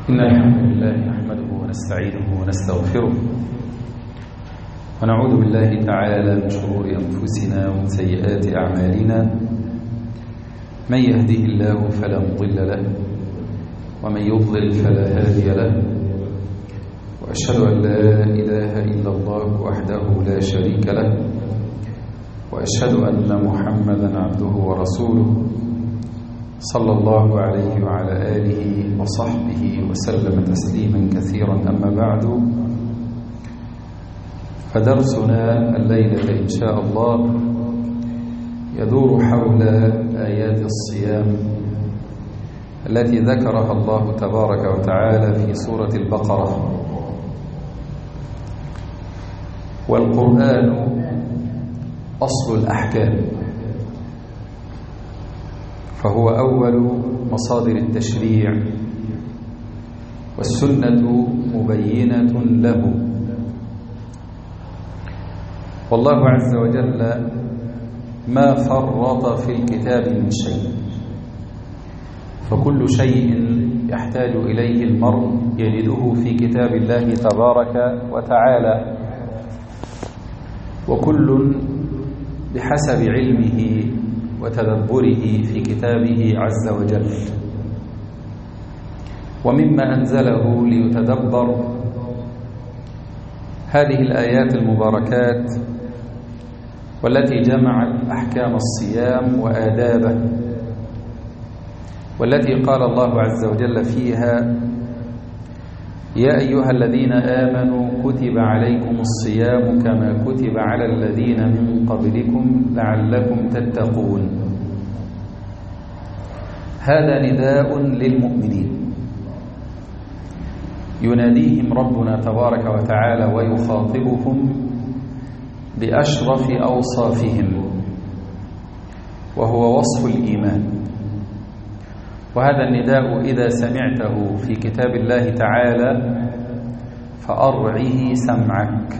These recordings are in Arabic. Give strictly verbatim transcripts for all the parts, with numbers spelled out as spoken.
إن الحمد لله نحمده ونستعينه ونستغفره ونعوذ بالله تعالى من شرور أنفسنا ومن سيئات أعمالنا. من يهده الله فلا مضل له ومن يضلل فلا هادي له، وأشهد أن لا إله إلا الله وحده لا شريك له، وأشهد أن محمدا عبده ورسوله صلى الله عليه وعلى آله وصحبه وسلم تسليما كثيرا. أما بعد، فدرسنا الليلة إن شاء الله يدور حول آيات الصيام التي ذكرها الله تبارك وتعالى في سورة البقرة. والقرآن أصل الأحكام، فهو أول مصادر التشريع، والسنة مبينة له. والله عز وجل ما فرط في الكتاب من شيء، فكل شيء يحتاج إليه المرء يجده في كتاب الله تبارك وتعالى، وكل بحسب علمه وتدبره في كتابه عز وجل. ومما أنزله ليتدبر هذه الآيات المباركات، والتي جمعت أحكام الصيام وآدابه، والتي قال الله عز وجل فيها: يا أيها الذين آمنوا كتب عليكم الصيام كما كتب على الذين من قبلكم لعلكم تتقون. هذا نداء للمؤمنين، يناديهم ربنا تبارك وتعالى ويخاطبهم بأشرف أوصافهم، وهو وصف الإيمان. وهذا النداء إذا سمعته في كتاب الله تعالى فأرعه سمعك،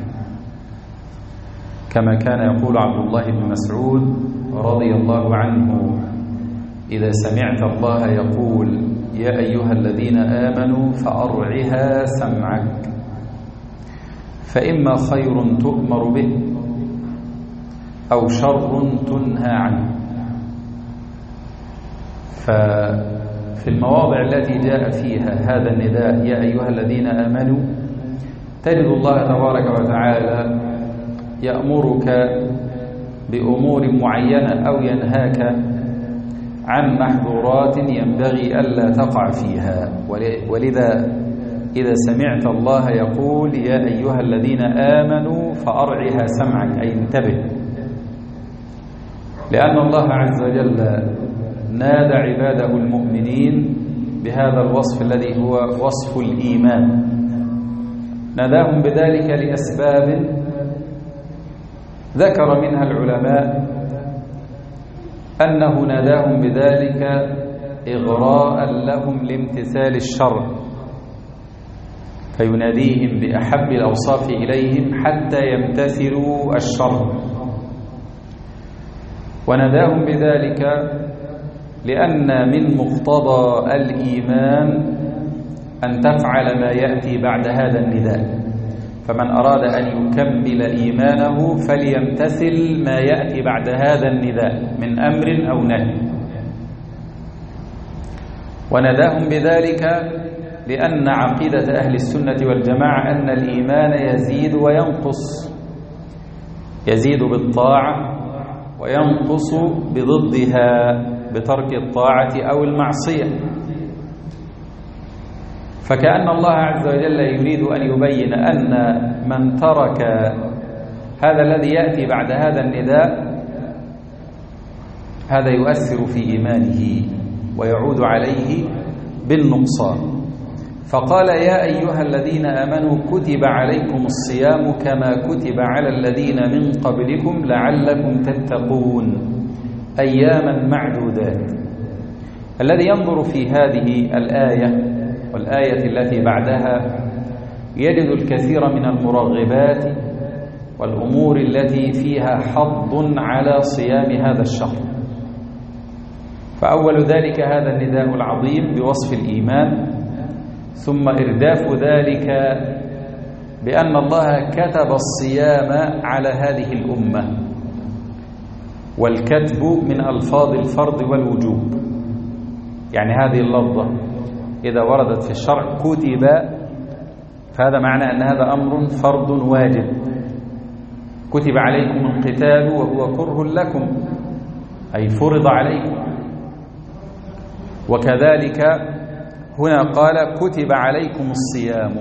كما كان يقول عبد الله بن مسعود رضي الله عنه: إذا سمعت الله يقول يا أيها الذين آمنوا فأرعها سمعك، فإما خير تؤمر به أو شر تنهى عنه. ففي المواضع التي جاء فيها هذا النداء يا أيها الذين آمنوا، تجد الله تبارك وتعالى يأمرك بأمور معينة أو ينهاك عن محظورات ينبغي ألا تقع فيها. ولذا إذا سمعت الله يقول يا أيها الذين آمنوا فأرعها سمعك، أي انتبه، لأن الله عز وجل نادى عباده المؤمنين بهذا الوصف الذي هو وصف الإيمان. ناداهم بذلك لأسباب ذكر منها العلماء أنه ناداهم بذلك إغراء لهم لامتثال الشرع، فيناديهم بأحب الأوصاف إليهم حتى يمتثلوا الشرع. وناداهم بذلك لأن من مقتضى الإيمان أن تفعل ما يأتي بعد هذا النداء، فمن أراد أن يكمل إيمانه فليمتثل ما يأتي بعد هذا النداء من أمر أو نهي. وناداهم بذلك لأن عقيدة أهل السنة والجماعة أن الإيمان يزيد وينقص، يزيد بالطاعة وينقص بضدها بترك الطاعة أو المعصية. فكأن الله عز وجل يريد أن يبين أن من ترك هذا الذي يأتي بعد هذا النداء هذا يؤثر في إيمانه ويعود عليه بالنقصان. فقال يا أيها الذين آمنوا كتب عليكم الصيام كما كتب على الذين من قبلكم لعلكم تتقون، أياما معدودات. الذي ينظر في هذه الآية والآية التي بعدها يجد الكثير من المرغبات والأمور التي فيها حض على صيام هذا الشهر. فأول ذلك هذا النداء العظيم بوصف الإيمان، ثم إرداف ذلك بأن الله كتب الصيام على هذه الأمة، والكتب من ألفاظ الفرض والوجوب. يعني هذه اللفظة إذا وردت في الشرع كتب، فهذا معنى أن هذا أمر فرض واجب. كتب عليكم القتال وهو كره لكم، أي فرض عليكم. وكذلك هنا قال كتب عليكم الصيام،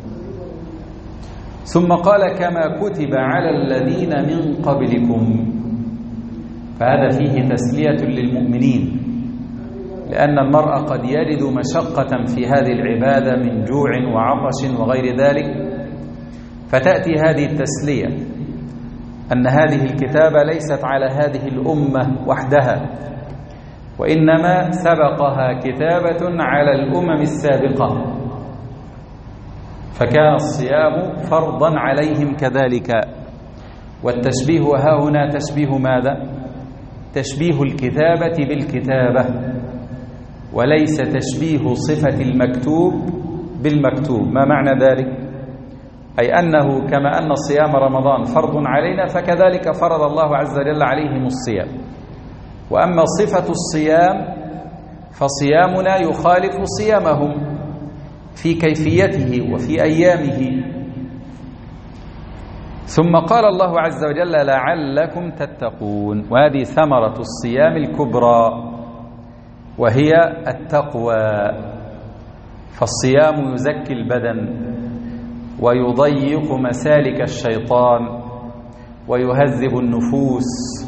ثم قال كما كتب على الذين من قبلكم، فهذا فيه تسلية للمؤمنين، لأن المرء قد يجد مشقة في هذه العبادة من جوع وعطش وغير ذلك، فتأتي هذه التسلية أن هذه الكتابة ليست على هذه الأمة وحدها، وإنما سبقها كتابة على الأمم السابقة، فكان الصيام فرضا عليهم كذلك. والتشبيه ها هنا تشبيه ماذا؟ تشبيه الكتابة بالكتابة، وليس تشبيه صفة المكتوب بالمكتوب. ما معنى ذلك؟ أي أنه كما أن صيام رمضان فرض علينا، فكذلك فرض الله عز وجل عليهم الصيام. وأما صفة الصيام فصيامنا يخالف صيامهم في كيفيته وفي أيامه. ثم قال الله عز وجل لعلكم تتقون، وهذه ثمرة الصيام الكبرى وهي التقوى. فالصيام يزكي البدن ويضيق مسالك الشيطان ويهذب النفوس،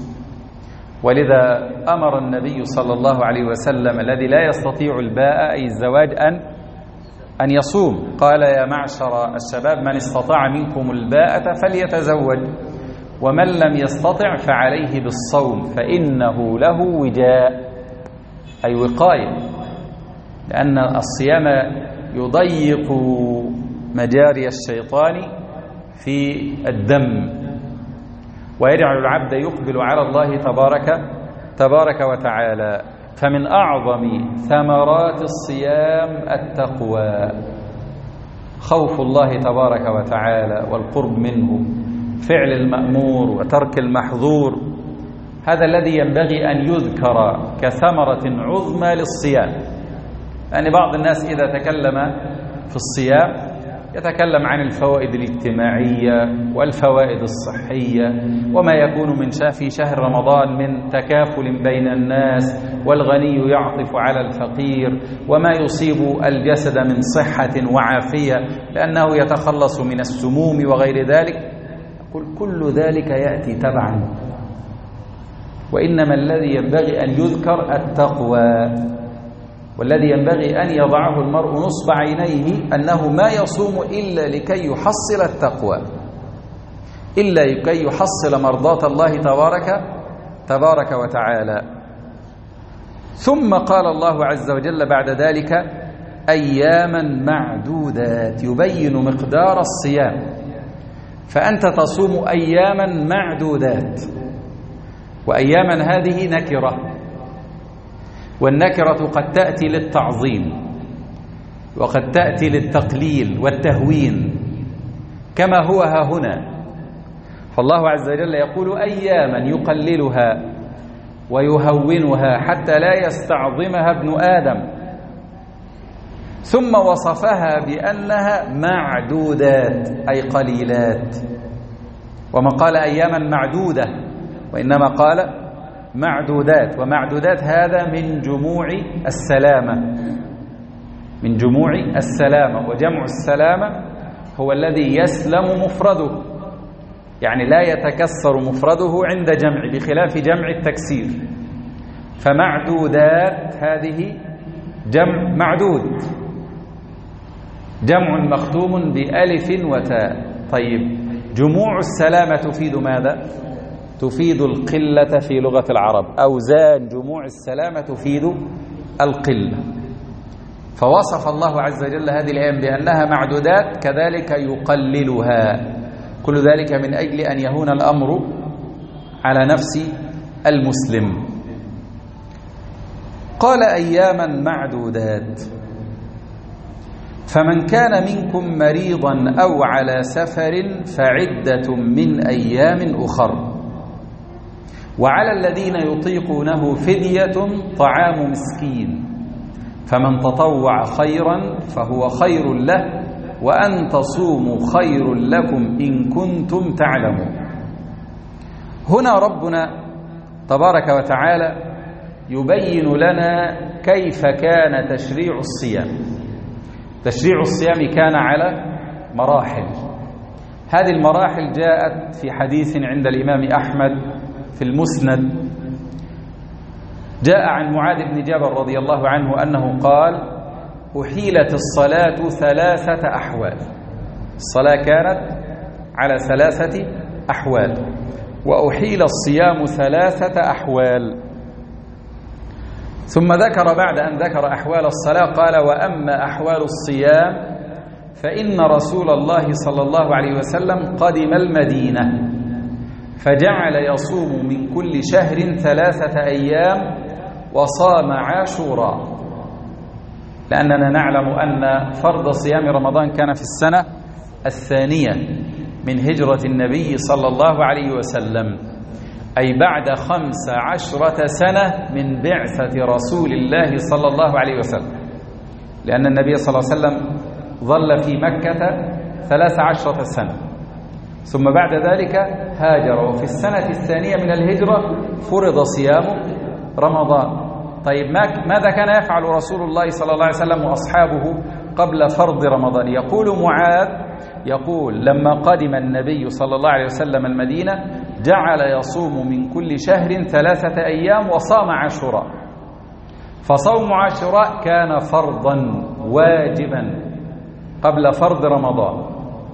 ولذا أمر النبي صلى الله عليه وسلم الذي لا يستطيع الباء أي الزواج أن أن يصوم. قال يا معشر الشباب من استطاع منكم الباءة فليتزوج، ومن لم يستطع فعليه بالصوم فإنه له وجاء، أي وقاية، لأن الصيام يضيق مجاري الشيطان في الدم ويجعل العبد يقبل على الله تبارك تبارك وتعالى. فمن أعظم ثمرات الصيام التقوى، خوف الله تبارك وتعالى والقرب منه، فعل المأمور وترك المحظور. هذا الذي ينبغي أن يذكر كثمرة عظمى للصيام. يعني بعض الناس إذا تكلم في الصيام يتكلم عن الفوائد الاجتماعية والفوائد الصحية وما يكون من في شهر رمضان من تكافل بين الناس، والغني يعطف على الفقير، وما يصيب الجسد من صحة وعافية لأنه يتخلص من السموم وغير ذلك. كل ذلك يأتي تبعا، وإنما الذي ينبغي أن يذكر التقوى، والذي ينبغي أن يضعه المرء نصب عينيه أنه ما يصوم إلا لكي يحصل التقوى، إلا لكي يحصل مرضاة الله تبارك تبارك وتعالى. ثم قال الله عز وجل بعد ذلك أياما معدودات، يبين مقدار الصيام، فأنت تصوم أياما معدودات. وأياما هذه نكرة، والنكرة قد تأتي للتعظيم وقد تأتي للتقليل والتهوين كما هو ها هنا. فالله عز وجل يقول أياما يقللها ويهونها حتى لا يستعظمها ابن آدم، ثم وصفها بأنها معدودات أي قليلات. وما قال أياما معدودة، وإنما قال معدودات. ومعدودات هذا من جموع السلامة، من جموع السلامة. وجمع السلامة هو الذي يسلم مفرده، يعني لا يتكسر مفرده عند جمع، بخلاف جمع التكسير. فمعدودات هذه جمع معدود، جمع مختوم بألف وتاء. طيب جموع السلامة تفيد ماذا؟ تفيد القلة في لغة العرب. أوزان جموع السلامة تفيد القلة. فوصف الله عز وجل هذه الأيام بأنها معدودات، كذلك يقللها. كل ذلك من أجل أن يهون الأمر على نفس المسلم. قال أياما معدودات، فمن كان منكم مريضا أو على سفر فعدة من أيام أخر وعلى الذين يطيقونه فدية طعام مسكين فمن تطوع خيرا فهو خير له وأن تصوموا خير لكم إن كنتم تعلمون. هنا ربنا تبارك وتعالى يبين لنا كيف كان تشريع الصيام. تشريع الصيام كان على مراحل. هذه المراحل جاءت في حديث عند الإمام أحمد في المسند، جاء عن معاذ بن جبل رضي الله عنه أنه قال: أحيلت الصلاة ثلاثة أحوال. الصلاة كانت على ثلاثة أحوال، وأحيل الصيام ثلاثة أحوال. ثم ذكر بعد أن ذكر أحوال الصلاة قال: وأما أحوال الصيام فإن رسول الله صلى الله عليه وسلم قدم المدينة فجعل يصوم من كل شهر ثلاثة أيام وصام عاشوراء، لأننا نعلم أن فرض صيام رمضان كان في السنة الثانية من هجرة النبي صلى الله عليه وسلم، أي بعد خمس عشرة سنة من بعثة رسول الله صلى الله عليه وسلم، لأن النبي صلى الله عليه وسلم ظل في مكة ثلاث عشرة سنة، ثم بعد ذلك هاجر، وفي السنة الثانية من الهجرة فرض صيام رمضان. طيب ماذا كان يفعل رسول الله صلى الله عليه وسلم وأصحابه قبل فرض رمضان؟ يقول معاذ، يقول: لما قدم النبي صلى الله عليه وسلم المدينة جعل يصوم من كل شهر ثلاثة أيام وصام عاشوراء. فصوم عاشوراء كان فرضا واجبا قبل فرض رمضان.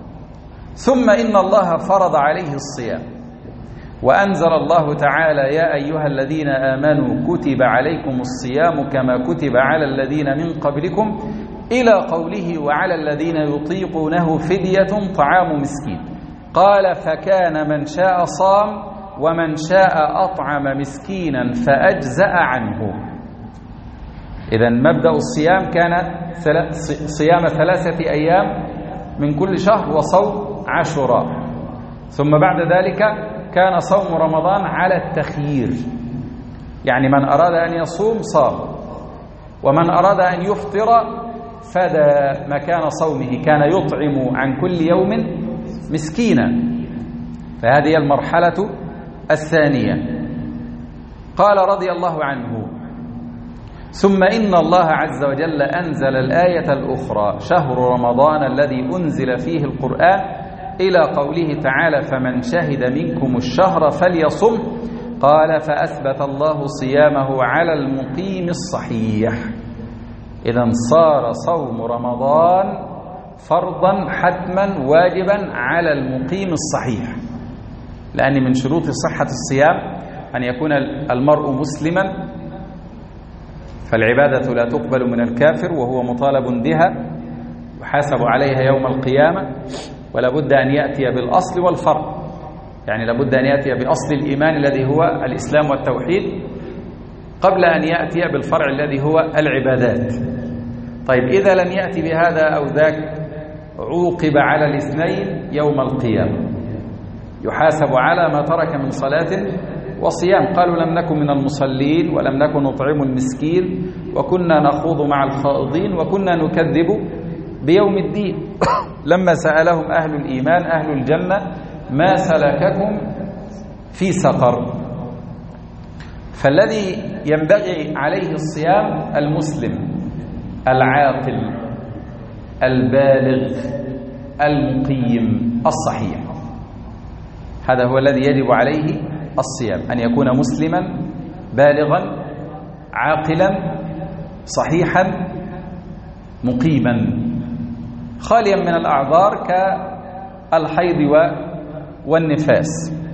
ثم إن الله فرض عليه الصيام، وأنزل الله تعالى: يا أيها الذين آمنوا كتب عليكم الصيام كما كتب على الذين من قبلكم إلى قوله: وعلى الذين يطيقونه فدية طعام مسكين. قال: فكان من شاء صام ومن شاء أطعم مسكينا فأجزأ عنه. إذن مبدأ الصيام كان صيام ثلاثة أيام من كل شهر وصوم عاشوراء، ثم بعد ذلك كان صوم رمضان على التخيير، يعني من أراد أن يصوم صام، ومن أراد أن يفطر فدى مكان صومه، كان يطعم عن كل يوم مسكينا. فهذه المرحلة الثانية. قال رضي الله عنه: ثم إن الله عز وجل أنزل الآية الأخرى: شهر رمضان الذي أنزل فيه القرآن، إلى قوله تعالى: فمن شهد منكم الشهر فليصم. قال: فأثبت الله صيامه على المقيم الصحيح. إذن صار صوم رمضان فرضا حتما واجبا على المقيم الصحيح، لأن من شروط صحة الصيام أن يكون المرء مسلما، فالعبادة لا تقبل من الكافر وهو مطالب بها، يحاسب عليها يوم القيامة، ولا بد أن يأتي بالأصل والفرع، يعني لابد أن يأتي بأصل الإيمان الذي هو الإسلام والتوحيد قبل أن يأتي بالفرع الذي هو العبادات. طيب إذا لم يأتي بهذا أو ذاك عوقب على الاثنين يوم القيامة، يحاسب على ما ترك من صلاة وصيام. قالوا: لم نكن من المصلين ولم نكن نطعم المسكين وكنا نخوض مع الخائضين وكنا نكذب بيوم الدين. لما سألهم أهل الإيمان أهل الجنة: ما سلككم في سقر؟ فالذي ينبغي عليه الصيام المسلم العاقل البالغ المقيم الصحيح، هذا هو الذي يجب عليه الصيام، أن يكون مسلما بالغا عاقلا صحيحا مقيما خاليا من الأعذار كالحيض والنفاس.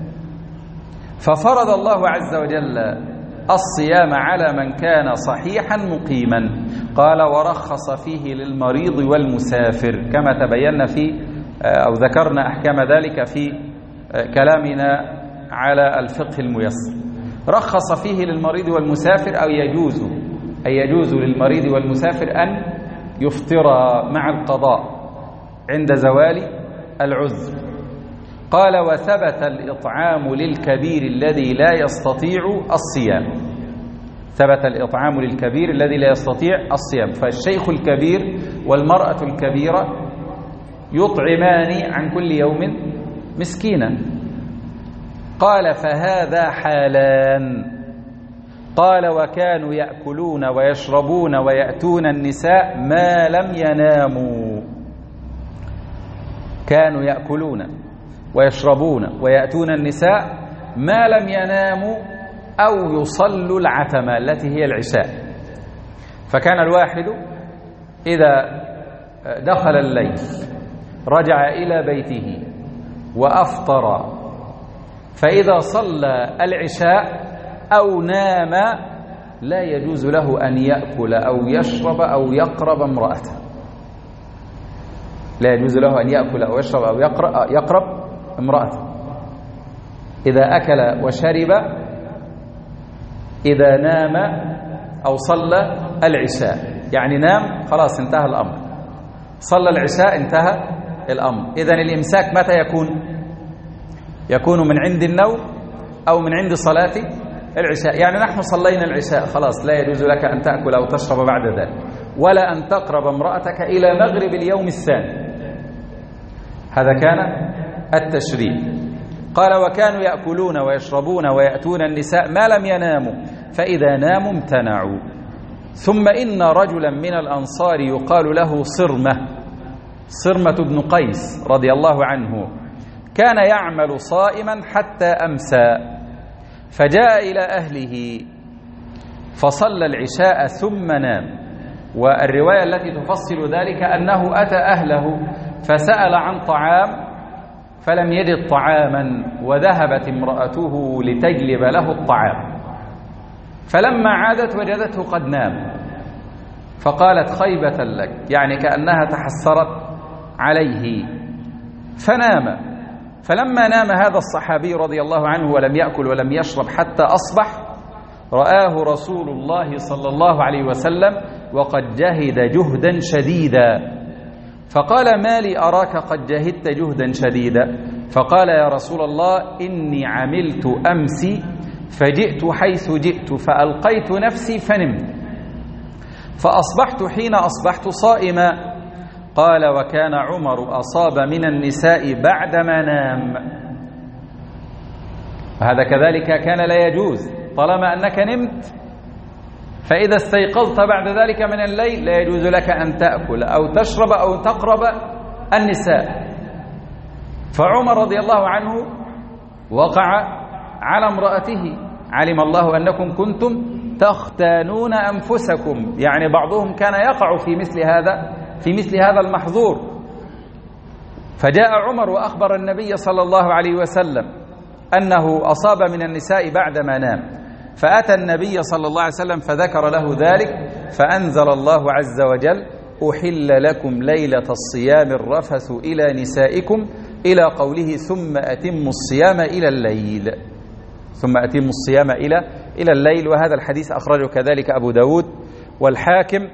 ففرض الله عز وجل الصيام على من كان صحيحا مقيما. قال: ورخص فيه للمريض والمسافر، كما تبين في أو ذكرنا أحكام ذلك في كلامنا على الفقه الميسر. رخص فيه للمريض والمسافر، أو يجوز أي يجوز للمريض والمسافر أن يفطرا مع القضاء عند زوال العذر. قال: وثبت الإطعام للكبير الذي لا يستطيع الصيام. ثبت الإطعام للكبير الذي لا يستطيع الصيام، فالشيخ الكبير والمرأة الكبيرة يطعمان عن كل يوم مسكينا. قال: فهذا حالان. قال: وكانوا يأكلون ويشربون ويأتون النساء ما لم يناموا. كانوا يأكلون ويشربون ويأتون النساء ما لم يناموا أو يصلوا العتمة التي هي العشاء. فكان الواحد إذا دخل الليل رجع إلى بيته وأفطر، فإذا صلى العشاء أو نام لا يجوز له أن يأكل أو يشرب أو يقرب امرأته. لا يجوز له أن يأكل أو يشرب أو يقرب امرأته. إذا أكل وشرب، إذا نام أو صلى العشاء، يعني نام خلاص انتهى الأمر، صلى العشاء انتهى الأمر. إذن الإمساك متى يكون؟ يكون من عند النوم أو من عند صلاة العشاء. يعني نحن صلينا العشاء خلاص، لا يجوز لك أن تأكل أو تشرب بعد ذلك، ولا أن تقرب امرأتك إلى مغرب اليوم الثاني. هذا كان التشريع. قال: وكانوا يأكلون ويشربون ويأتون النساء ما لم يناموا، فإذا ناموا امتنعوا. ثم إن رجلا من الأنصار يقال له صرمة، صرمة بن قيس رضي الله عنه، كان يعمل صائما حتى أمسى، فجاء إلى أهله فصلى العشاء ثم نام. والرواية التي تفصل ذلك أنه أتى أهله فسأل عن طعام فلم يجد طعاما، وذهبت امرأته لتجلب له الطعام، فلما عادت وجدته قد نام، فقالت: خيبة لك، يعني كأنها تحسرت عليه، فنام. فلما نام هذا الصحابي رضي الله عنه ولم يأكل ولم يشرب حتى أصبح، رآه رسول الله صلى الله عليه وسلم وقد جهد جهدا شديدا، فقال: ما لي أراك قد جهدت جهدا شديدا؟ فقال: يا رسول الله، إني عملت أمس فجئت حيث جئت فألقيت نفسي فنمت، فأصبحت حين أصبحت صائما. قال: وكان عمر أصاب من النساء بعدما نام. هذا كذلك كان لا يجوز، طالما أنك نمت فإذا استيقظت بعد ذلك من الليل لا يجوز لك أن تأكل أو تشرب أو تقرب النساء. فعمر رضي الله عنه وقع على امرأته: علم الله أنكم كنتم تختانون أنفسكم، يعني بعضهم كان يقع في مثل هذا في مثل هذا المحظور. فجاء عمر وأخبر النبي صلى الله عليه وسلم أنه أصاب من النساء بعدما نام، فأتى النبي صلى الله عليه وسلم فذكر له ذلك، فأنزل الله عز وجل: أحل لكم ليلة الصيام الرفث إلى نسائكم، إلى قوله: ثم أتموا الصيام إلى الليل. ثم أتموا الصيام إلى إلى الليل. وهذا الحديث أخرجه كذلك أبو داود والحاكم،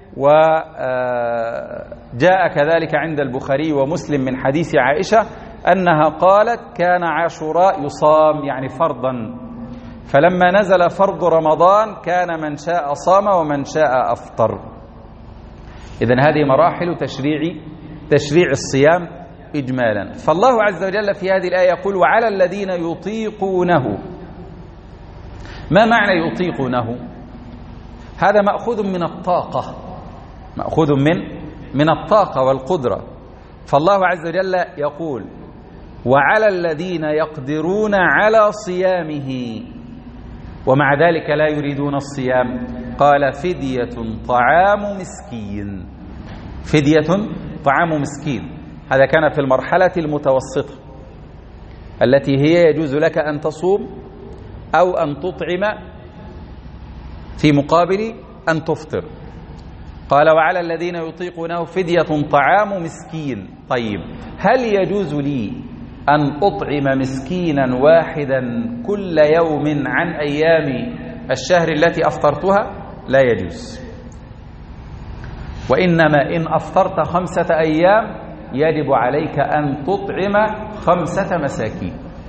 وجاء كذلك عند البخاري ومسلم من حديث عائشة أنها قالت: كان عاشوراء يصام، يعني فرضا، فلما نزل فرض رمضان كان من شاء صام ومن شاء أفطر. إذن هذه مراحل تشريع تشريع الصيام إجمالا. فالله عز وجل في هذه الآية يقول: وعلى الذين يطيقونه. ما معنى يطيقونه؟ هذا مأخوذ من الطاقة، مأخوذ من من الطاقة والقدرة. فالله عز وجل يقول: وعلى الذين يقدرون على صيامه، ومع ذلك لا يريدون الصيام، قال: فدية طعام مسكين. فدية طعام مسكين. هذا كان في المرحلة المتوسطة التي هي يجوز لك أن تصوم أو أن تطعم في مقابل أن تفطر. قال: وعلى الذين يطيقونه فدية طعام مسكين. طيب، هل يجوز لي أن أطعم مسكينا واحدا كل يوم عن أيام الشهر التي أفطرتها؟ لا يجوز. وإنما إن أفطرت خمسة أيام يجب عليك أن تطعم خمسة مساكين،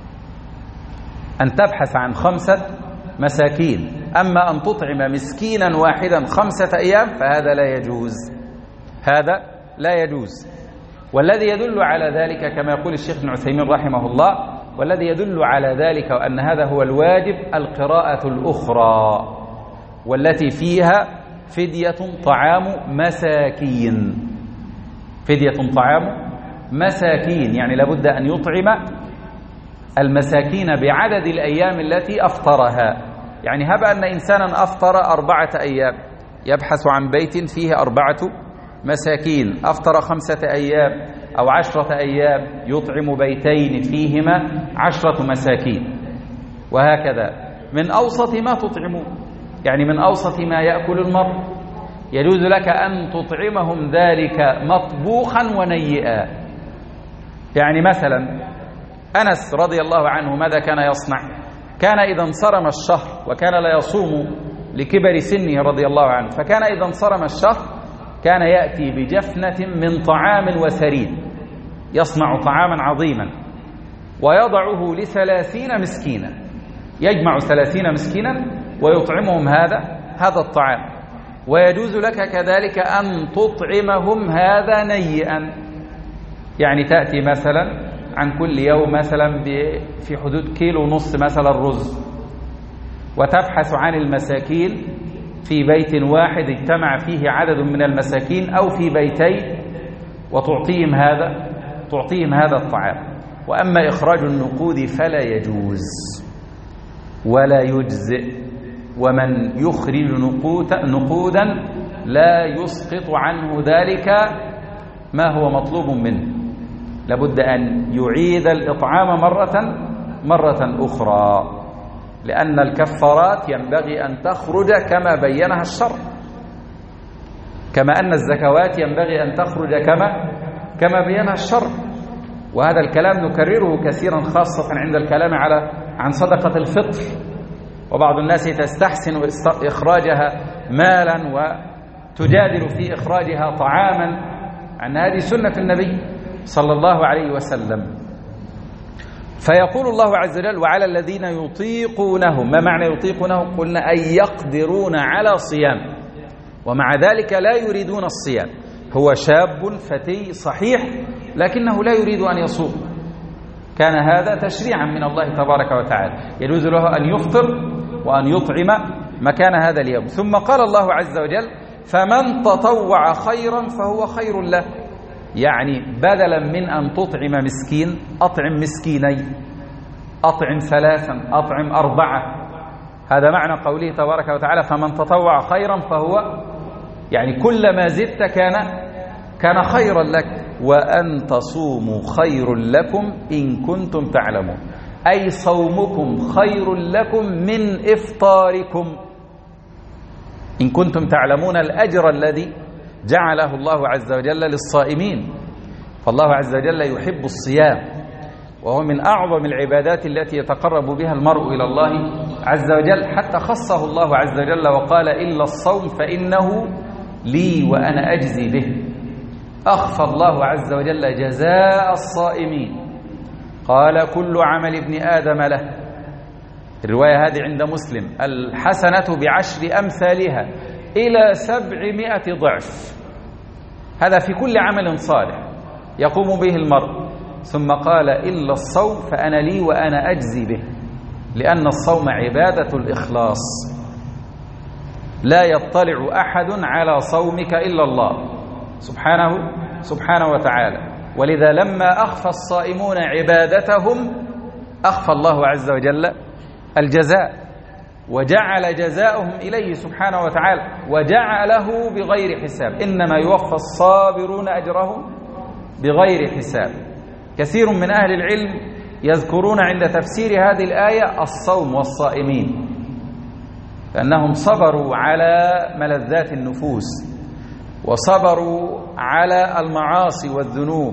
أن تبحث عن خمسة مساكين. أما أن تطعم مسكينا واحدا خمسة أيام فهذا لا يجوز، هذا لا يجوز. والذي يدل على ذلك كما يقول الشيخ ابن عثيمين رحمه الله، والذي يدل على ذلك وأن هذا هو الواجب القراءة الأخرى والتي فيها فدية طعام مساكين، فدية طعام مساكين، يعني لابد أن يطعم المساكين بعدد الأيام التي أفطرها. يعني هب أن إنسانا أفطر أربعة أيام يبحث عن بيت فيه أربعة مساكين، أفطر خمسة أيام أو عشرة أيام يطعم بيتين فيهما عشرة مساكين، وهكذا من أوسط ما تطعمون، يعني من أوسط ما يأكل المرء يجوز لك أن تطعمهم ذلك مطبوخا ونيئا. يعني مثلا أنس رضي الله عنه ماذا كان يصنع؟ كان إذا انصرم الشهر، وكان لا يصوم لكبر سنه رضي الله عنه، فكان إذا انصرم الشهر كان يأتي بجفنة من طعام وثريد، يصنع طعاما عظيما ويضعه لثلاثين مسكينا، يجمع ثلاثين مسكينا ويطعمهم هذا هذا الطعام. ويجوز لك كذلك أن تطعمهم هذا نيئا، يعني تأتي مثلا عن كل يوم مثلا في حدود كيلو ونص مثلا رز، وتبحث عن المساكين في بيت واحد اجتمع فيه عدد من المساكين أو في بيتين، وتعطيهم هذا تعطيهم هذا الطعام. وأما إخراج النقود فلا يجوز ولا يجزئ، ومن يخرج نقودا لا يسقط عنه ذلك ما هو مطلوب منه، لابد أن يعيد الإطعام مرة مرة أخرى، لأن الكفارات ينبغي أن تخرج كما بينها الشرع، كما أن الزكوات ينبغي أن تخرج كما كما بينها الشرع. وهذا الكلام نكرره كثيرا خاصة عند الكلام على عن صدقة الفطر، وبعض الناس تستحسن إخراجها مالا وتجادل في إخراجها طعاما، عن هذه سنة النبي صلى الله عليه وسلم. فيقول الله عز وجل وعلى الذين يطيقونه، ما معنى يطيقونه؟ قلنا أن يقدرون على صيام، ومع ذلك لا يريدون الصيام، هو شاب فتي صحيح لكنه لا يريد أن يصوم، كان هذا تشريعا من الله تبارك وتعالى، يجوز له أن يفطر وأن يطعم مكان هذا اليوم. ثم قال الله عز وجل فمن تطوع خيرا فهو خير له، يعني بدلا من أن تطعم مسكين أطعم مسكينين، أطعم ثلاثا، أطعم أربعة. هذا معنى قوله تبارك وتعالى فمن تطوع خيرا فهو، يعني كلما زدت كان كان خيرا لك. وأن تصوموا خير لكم إن كنتم تعلمون، أي صومكم خير لكم من إفطاركم إن كنتم تعلمون الأجر الذي جعله الله عز وجل للصائمين. فالله عز وجل يحب الصيام، وهو من أعظم العبادات التي يتقرب بها المرء إلى الله عز وجل، حتى خصه الله عز وجل وقال إلا الصوم فإنه لي وأنا أجزي به. أخفى الله عز وجل جزاء الصائمين، قال كل عمل ابن آدم له، الرواية هذه عند مسلم، الحسنة بعشر أمثالها إلى سبعمائة ضعف، هذا في كل عمل صالح يقوم به المرء. ثم قال إلا الصوم فأنا لي وأنا أجزي به، لأن الصوم عبادة الإخلاص، لا يطلع أحد على صومك إلا الله سبحانه سبحانه وتعالى. ولذا لما أخفى الصائمون عبادتهم أخفى الله عز وجل الجزاء، وجعل جزاؤهم إليه سبحانه وتعالى، وجعله بغير حساب، إنما يوفى الصابرون أجرهم بغير حساب. كثير من أهل العلم يذكرون عند تفسير هذه الآية الصوم والصائمين، لأنهم صبروا على ملذات النفوس، وصبروا على المعاصي والذنوب،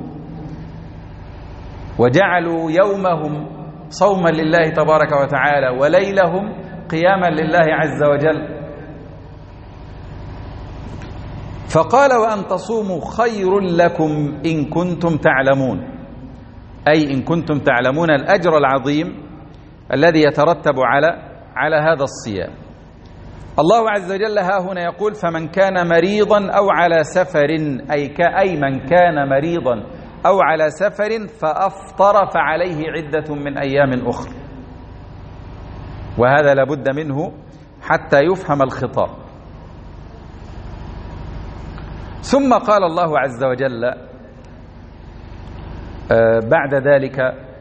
وجعلوا يومهم صوما لله تبارك وتعالى وليلهم قياما لله عز وجل. فقال وأن تصوموا خير لكم إن كنتم تعلمون، أي إن كنتم تعلمون الأجر العظيم الذي يترتب على على هذا الصيام. الله عز وجل ها هنا يقول فمن كان مريضا أو على سفر، أي كأي من كان مريضا أو على سفر فأفطر فعليه عدة من أيام أخرى، وهذا لابد منه حتى يفهم الخطاب. ثم قال الله عز وجل بعد ذلك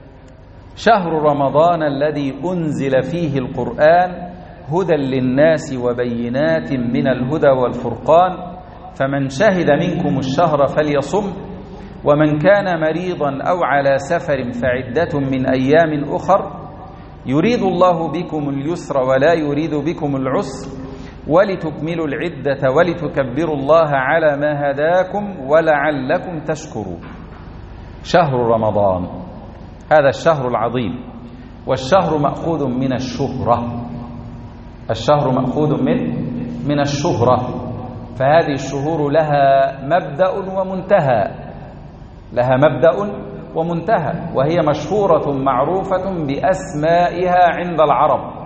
شهر رمضان الذي أنزل فيه القرآن هدى للناس وبينات من الهدى والفرقان فمن شهد منكم الشهر فليصم ومن كان مريضا أو على سفر فعدة من أيام أخر يريد الله بكم اليسر ولا يريد بكم العسر ولتكملوا العدة ولتكبروا الله على ما هداكم ولعلكم تشكرون. شهر رمضان هذا الشهر العظيم، والشهر مأخوذ من الشهرة، الشهر مأخوذ من من الشهرة، فهذه الشهور لها مبدأ ومنتهى، لها مبدأ ومنتهى، وهي مشهورة معروفة بأسمائها عند العرب.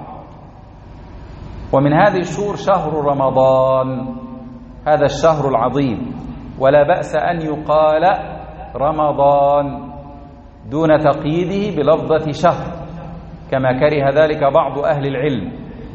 ومن هذه الشهور شهر رمضان، هذا الشهر العظيم، ولا بأس أن يقال رمضان دون تقييده بلفظة شهر كما كره ذلك بعض أهل العلم،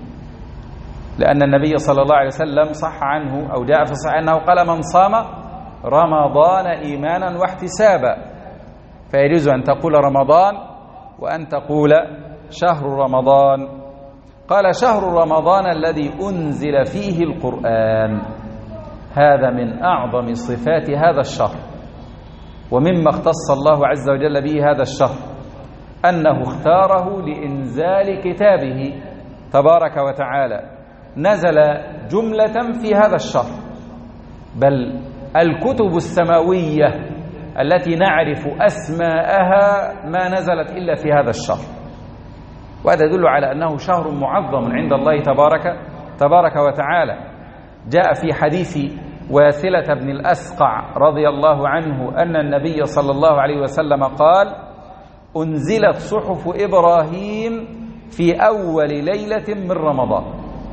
لأن النبي صلى الله عليه وسلم صح عنه أو جاء في الصحيح أنه قال من صام رمضان إيمانا واحتسابا، فيجوز أن تقول رمضان وأن تقول شهر رمضان. قال شهر رمضان الذي أنزل فيه القرآن، هذا من أعظم صفات هذا الشهر، ومما اختص الله عز وجل به هذا الشهر أنه اختاره لإنزال كتابه تبارك وتعالى، نزل جملة في هذا الشهر، بل الكتب السماوية التي نعرف أسماءها ما نزلت إلا في هذا الشهر، وهذا يدل على أنه شهر معظم عند الله تبارك تبارك وتعالى. جاء في حديث واثلة بن الأسقع رضي الله عنه أن النبي صلى الله عليه وسلم قال أنزلت صحف إبراهيم في أول ليلة من رمضان،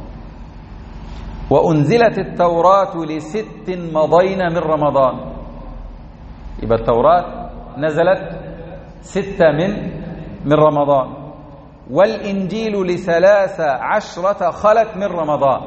وأنزلت التوراة لست مضين من رمضان، يبقى التوراة نزلت ستة من من رمضان، والإنجيل لثلاث عشرة خلت من رمضان،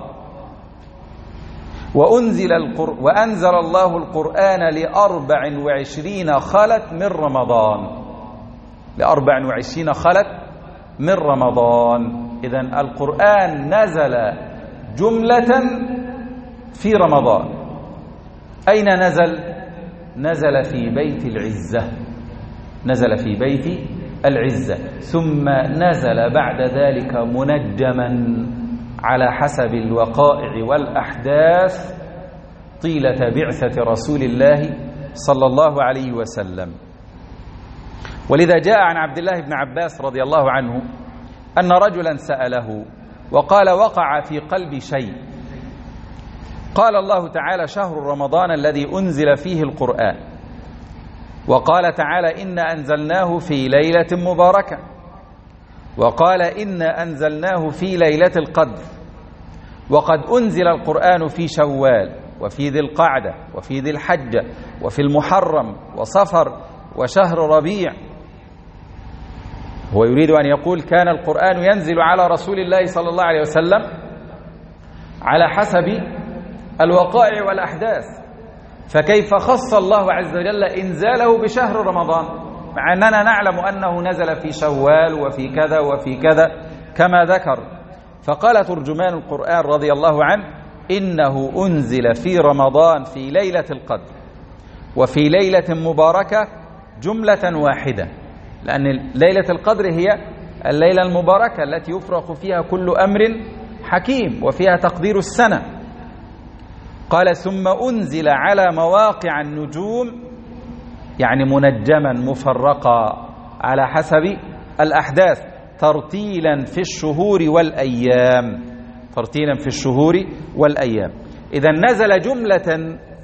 وأنزل القر... وأنزل الله القرآن لأربع وعشرين خلت من رمضان، لأربع وعشرين خلت من رمضان. إذن القرآن نزل جملة في رمضان. أين نزل؟ نزل في بيت العزة، نزل في بيت العزة، ثم نزل بعد ذلك منجما على حسب الوقائع والأحداث طيلة بعثة رسول الله صلى الله عليه وسلم. ولذا جاء عن عبد الله بن عباس رضي الله عنه أن رجلا سأله وقال وقع في قلبي شيء، قال الله تعالى شهر رمضان الذي أنزل فيه القرآن، وقال تعالى إنا أنزلناه في ليلة مباركة، وقال إنا أنزلناه في ليلة القدر، وقد أنزل القرآن في شوال وفي ذي القعدة وفي ذي الحجة وفي المحرم وصفر وشهر ربيع. هو يريد أن يقول كان القرآن ينزل على رسول الله صلى الله عليه وسلم على حسب الوقائع والأحداث، فكيف خص الله عز وجل إنزاله بشهر رمضان مع أننا نعلم أنه نزل في شوال وفي كذا وفي كذا كما ذكر؟ فقال ترجمان القرآن رضي الله عنه إنه أنزل في رمضان في ليلة القدر وفي ليلة مباركة جملة واحدة، لأن ليلة القدر هي الليلة المباركة التي يفرق فيها كل أمر حكيم وفيها تقدير السنة. قال ثم أنزل على مواقع النجوم، يعني منجما مفرقا على حسب الأحداث، ترتيلا في الشهور والأيام، ترتيلا في الشهور والأيام. إذا نزل جملة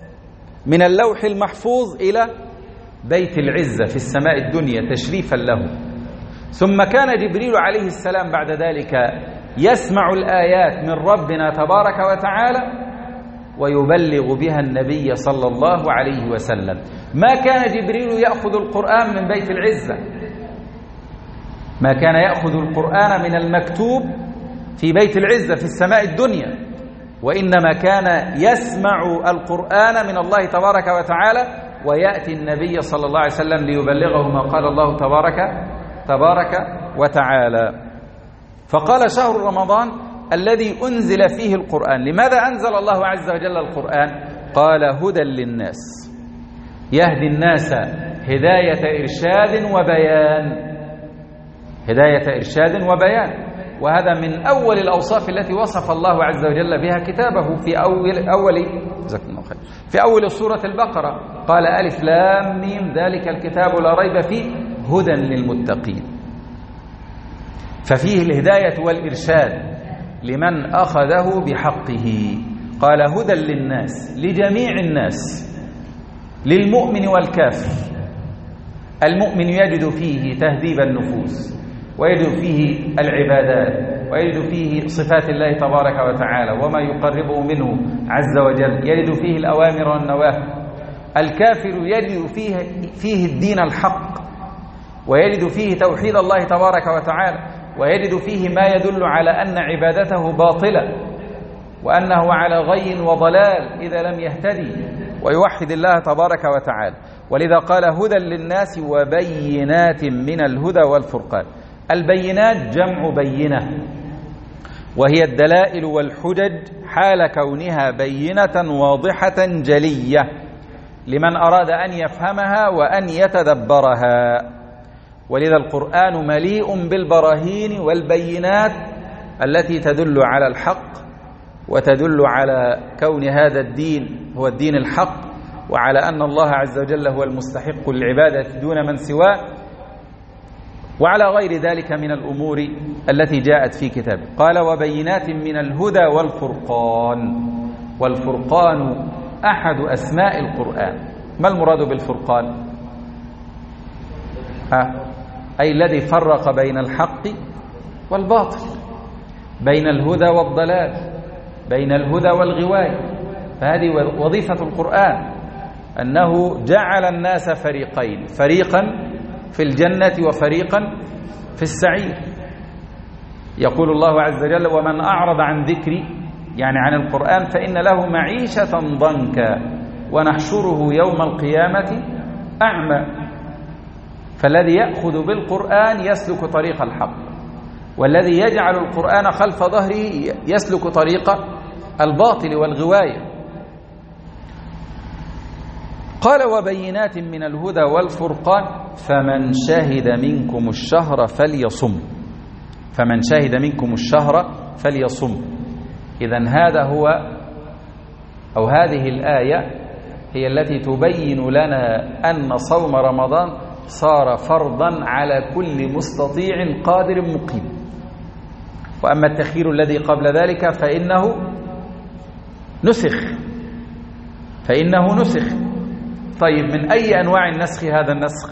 من اللوح المحفوظ إلى بيت العزة في السماء الدنيا تشريفا له. ثم كان جبريل عليه السلام بعد ذلك يسمع الآيات من ربنا تبارك وتعالى ويبلغ بها النبي صلى الله عليه وسلم. ما كان جبريل يأخذ القرآن من بيت العزة، ما كان يأخذ القرآن من المكتوب في بيت العزة في السماء الدنيا، وإنما كان يسمع القرآن من الله تبارك وتعالى ويأتي النبي صلى الله عليه وسلم ليبلغه ما قال الله تبارك تبارك وتعالى. فقال شهر رمضان الذي أنزل فيه القرآن. لماذا أنزل الله عز وجل القرآن؟ قال هدى للناس، يهدي الناس هداية إرشاد وبيان، هداية إرشاد وبيان. وهذا من أول الأوصاف التي وصف الله عز وجل بها كتابه في أول أول في أول سورة البقرة. قال ألف لام ميم ذلك الكتاب لا ريب فيه هدى للمتقين. ففيه الهداية والإرشاد لمن أخذه بحقه. قال هدى للناس، لجميع الناس، للمؤمن والكافر. المؤمن يجد فيه تهذيب النفوس، ويجد فيه العبادات، ويجد فيه صفات الله تبارك وتعالى وما يقربه منه عز وجل، يجد فيه الأوامر والنواهي. الكافر يجد فيه, فيه الدين الحق، ويجد فيه توحيد الله تبارك وتعالى، ويجد فيه ما يدل على أن عبادته باطلة وأنه على غي وضلال إذا لم يهتدي ويوحد الله تبارك وتعالى. ولذا قال هدى للناس وبينات من الهدى والفرقان. البينات جمع بينة، وهي الدلائل والحجج حال كونها بينة واضحة جلية لمن أراد أن يفهمها وأن يتدبرها. ولذا القرآن مليء بالبراهين والبينات التي تدل على الحق، وتدل على كون هذا الدين هو الدين الحق، وعلى أن الله عز وجل هو المستحق للعبادة دون من سواه، وعلى غير ذلك من الأمور التي جاءت في كتابه. قال وبينات من الهدى والفرقان. والفرقان أحد أسماء القرآن. ما المراد بالفرقان؟ ها؟ أي الذي فرق بين الحق والباطل، بين الهدى والضلال، بين الهدى والغواية. فهذه وظيفة القرآن، أنه جعل الناس فريقين، فريقا في الجنة وفريقا في السعير. يقول الله عز وجل ومن أعرض عن ذكري، يعني عن القرآن، فإن له معيشة ضنكا ونحشره يوم القيامة أعمى. فالذي يأخذ بالقرآن يسلك طريق الحق، والذي يجعل القرآن خلف ظهره يسلك طريق الباطل والغواية. قال وبينات من الهدى والفرقان فمن شهد منكم الشهر فليصم. فمن شهد منكم الشهر فليصم. إذن هذا هو أو هذه الآية هي التي تبين لنا أن صوم رمضان صار فرضا على كل مستطيع قادر مقيم. وأما التخيير الذي قبل ذلك فإنه نسخ فإنه نسخ طيب، من أي أنواع النسخ هذا النسخ؟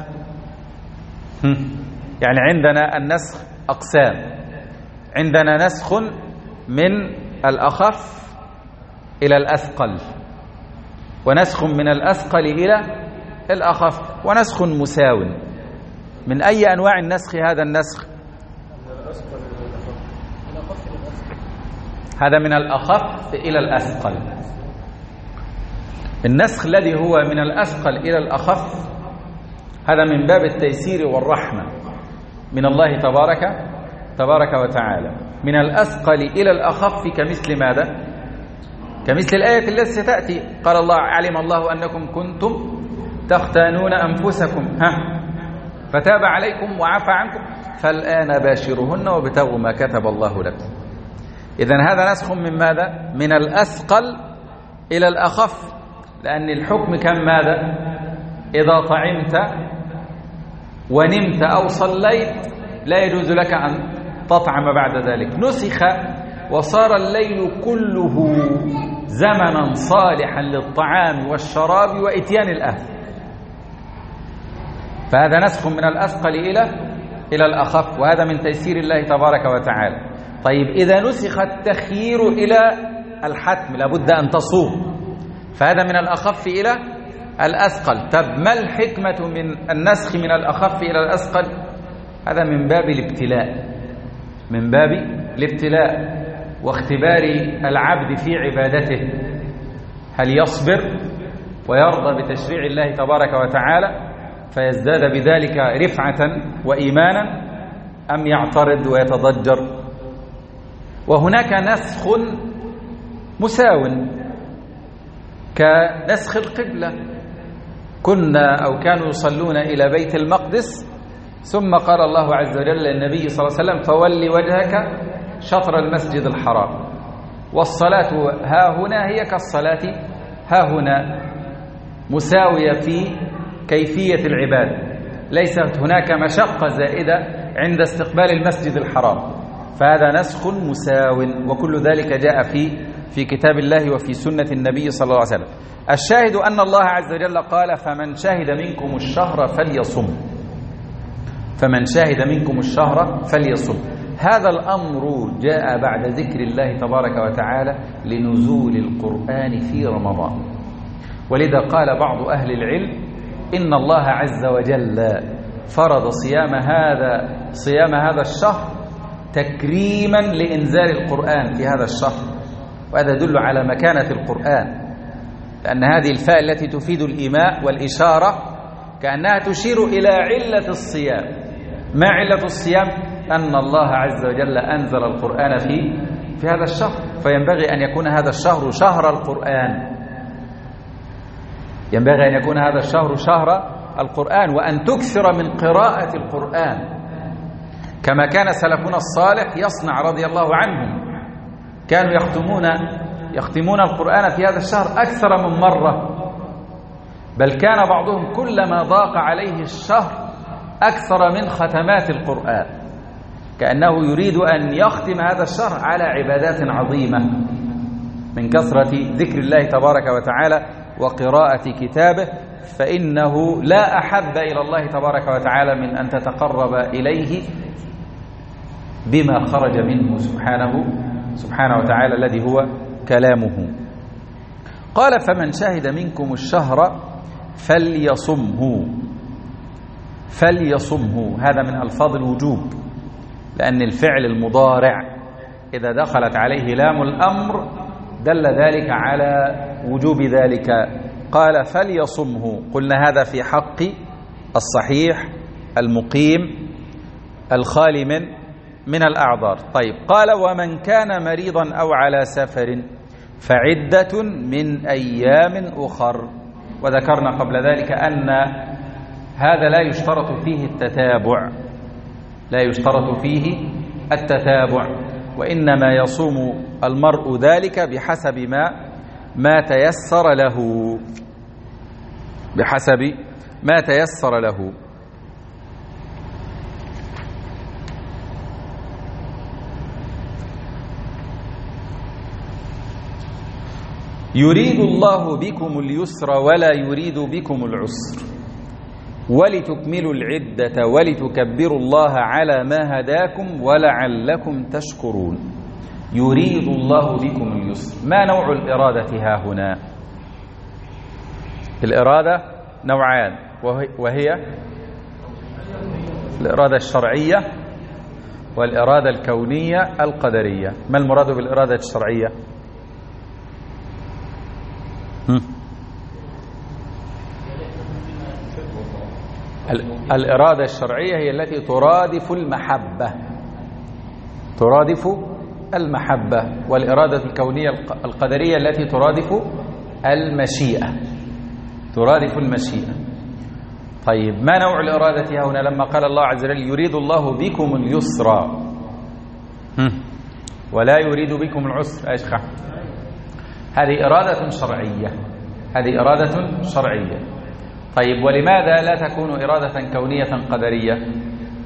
يعني عندنا النسخ أقسام. عندنا نسخ من الأخف إلى الأثقل، ونسخ من الأثقل إلى الأخف، ونسخ مساو. من أي أنواع النسخ هذا النسخ؟ هذا من الأخف إلى الأثقل. النسخ الذي هو من الأثقل إلى الأخف هذا من باب التيسير والرحمة من الله تبارك تبارك وتعالى. من الأثقل إلى الأخف كمثل ماذا؟ كمثل الآية التي ستأتي. قال الله علم الله أنكم كنتم تختانون أنفسكم ها فتاب عليكم وعفى عنكم فالآن باشرهن وابتغوا ما كتب الله لكم. إذن هذا نسخ من ماذا؟ من الأثقل إلى الأخف، لأن الحكم كان ماذا؟ إذا طعمت ونمت أو صليت لا يجوز لك أن تطعم بعد ذلك. نسخ وصار الليل كله زمنا صالحا للطعام والشراب وإتيان الأهل، فهذا نسخ من الأثقل إلى إلى الأخف، وهذا من تيسير الله تبارك وتعالى. طيب إذا نسخ التخيير إلى الحتم، لابد أن تصوم، فهذا من الأخف إلى الأثقل. طب ما الحكمة من النسخ من الأخف إلى الأثقل؟ هذا من باب الابتلاء، من باب الابتلاء واختبار العبد في عبادته، هل يصبر ويرضى بتشريع الله تبارك وتعالى فيزداد بذلك رفعة وإيمانا، أم يعترض ويتضجر؟ وهناك نسخ مساو كنسخ القبلة، كنا أو كانوا يصلون إلى بيت المقدس ثم قال الله عز وجل للنبي صلى الله عليه وسلم فول وجهك شطر المسجد الحرام، والصلاة ها هنا هي كالصلاة ها هنا، مساوية في كيفية العبادة، ليست هناك مشقة زائدة عند استقبال المسجد الحرام، فهذا نسخ مساو، وكل ذلك جاء في في كتاب الله وفي سنة النبي صلى الله عليه وسلم. الشاهد أن الله عز وجل قال فمن شهد منكم الشهر فليصم، فمن شهد منكم الشهر فليصم. هذا الأمر جاء بعد ذكر الله تبارك وتعالى لنزول القرآن في رمضان، ولذا قال بعض أهل العلم إن الله عز وجل فرض صيام هذا صيام هذا الشهر تكريما لإنزال القرآن في هذا الشهر، وهذا يدل على مكانة القرآن، لأن هذه الفاء التي تفيد الإيماء والإشارة كأنها تشير إلى علة الصيام. ما علة الصيام؟ أن الله عز وجل أنزل القرآن في في هذا الشهر، فينبغي أن يكون هذا الشهر شهر القرآن، ينبغي أن يكون هذا الشهر شهر القرآن، وأن تكثر من قراءة القرآن كما كان سلفنا الصالح يصنع رضي الله عنهم، كانوا يختمون يختمون القرآن في هذا الشهر أكثر من مرة، بل كان بعضهم كلما ضاق عليه الشهر أكثر من ختمات القرآن، كأنه يريد أن يختم هذا الشهر على عبادات عظيمة من كثرة ذكر الله تبارك وتعالى وقراءة كتابه، فإنه لا أحب إلى الله تبارك وتعالى من أن تتقرب إليه بما خرج منه سبحانه سبحانه وتعالى الذي هو كلامه. قال فمن شهد منكم الشهر فليصمه، فليصمه هذا من ألفاظ الوجوب، لأن الفعل المضارع إذا دخلت عليه لام الأمر دل ذلك على وجوب ذلك. قال فليصمه، قلنا هذا في حق الصحيح المقيم الخالي من من الأعذار. طيب قال ومن كان مريضا أو على سفر فعدة من أيام أخر، وذكرنا قبل ذلك أن هذا لا يشترط فيه التتابع، لا يشترط فيه التتابع، وإنما يصوم المرء ذلك بحسب ما ما تيسر له، بحسب ما تيسر له. يريد الله بكم اليسر ولا يريد بكم العسر ولتكملوا العدة ولتكبروا الله على ما هداكم ولعلكم تشكرون. يريد الله بكم اليسر، ما نوع الإرادة ها هنا؟ الإرادة نوعان، وهي الإرادة الشرعية والإرادة الكونية القدرية. ما المراد بالإرادة الشرعية؟ الإرادة الشرعية هي التي ترادف المحبة، ترادف المحبة، والإرادة الكونية القدرية التي ترادف المشيئة، ترادف المشيئة. طيب ما نوع الإرادة هنا لما قال الله عز وجل يريد الله بكم اليسر ولا يريد بكم العسر؟ ايش خ هذه إرادة شرعية، هذه إرادة شرعية. طيب ولماذا لا تكون إرادة كونية قدرية؟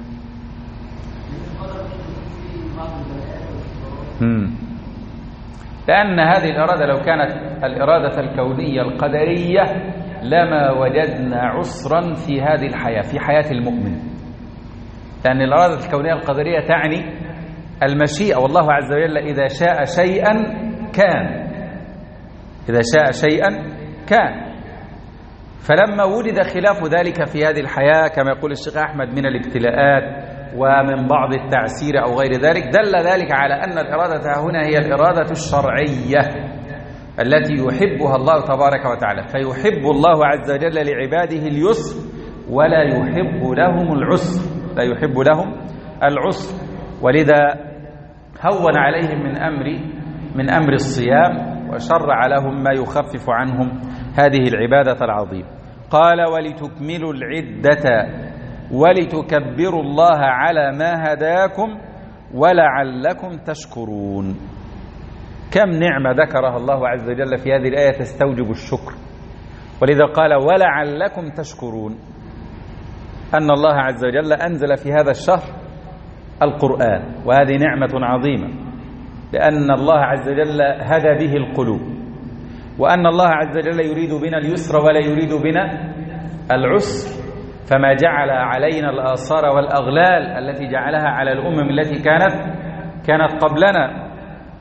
مم. لأن هذه الإرادة لو كانت الإرادة الكونية القدرية لما وجدنا عسرا في هذه الحياة، في حياة المؤمن، لأن الإرادة الكونية القدرية تعني المشيئة، والله عز وجل إذا شاء شيئا كان، إذا شاء شيئا كان. فلما وجد خلاف ذلك في هذه الحياة كما يقول الشيخ أحمد من الابتلاءات ومن بعض التعسير أو غير ذلك، دل ذلك على أن الإرادة هنا هي الإرادة الشرعية التي يحبها الله تبارك وتعالى، فيحب الله عز وجل لعباده اليسر ولا يحب لهم العسر، لا يحب لهم العسر. ولذا هون عليهم من أمر من أمر الصيام وشرع لهم ما يخفف عنهم هذه العبادة العظيمة. قال ولتكملوا العدة ولتكبروا الله على ما هداكم ولعلكم تشكرون. كم نعمة ذكرها الله عز وجل في هذه الآية تستوجب الشكر، ولذا قال ولعلكم تشكرون، أن الله عز وجل أنزل في هذا الشهر القرآن، وهذه نعمة عظيمة، لأن الله عز وجل هدى به القلوب، وأن الله عز وجل يريد بنا اليسر ولا يريد بنا العسر، فما جعل علينا الآثار والأغلال التي جعلها على الأمم التي كانت كانت قبلنا.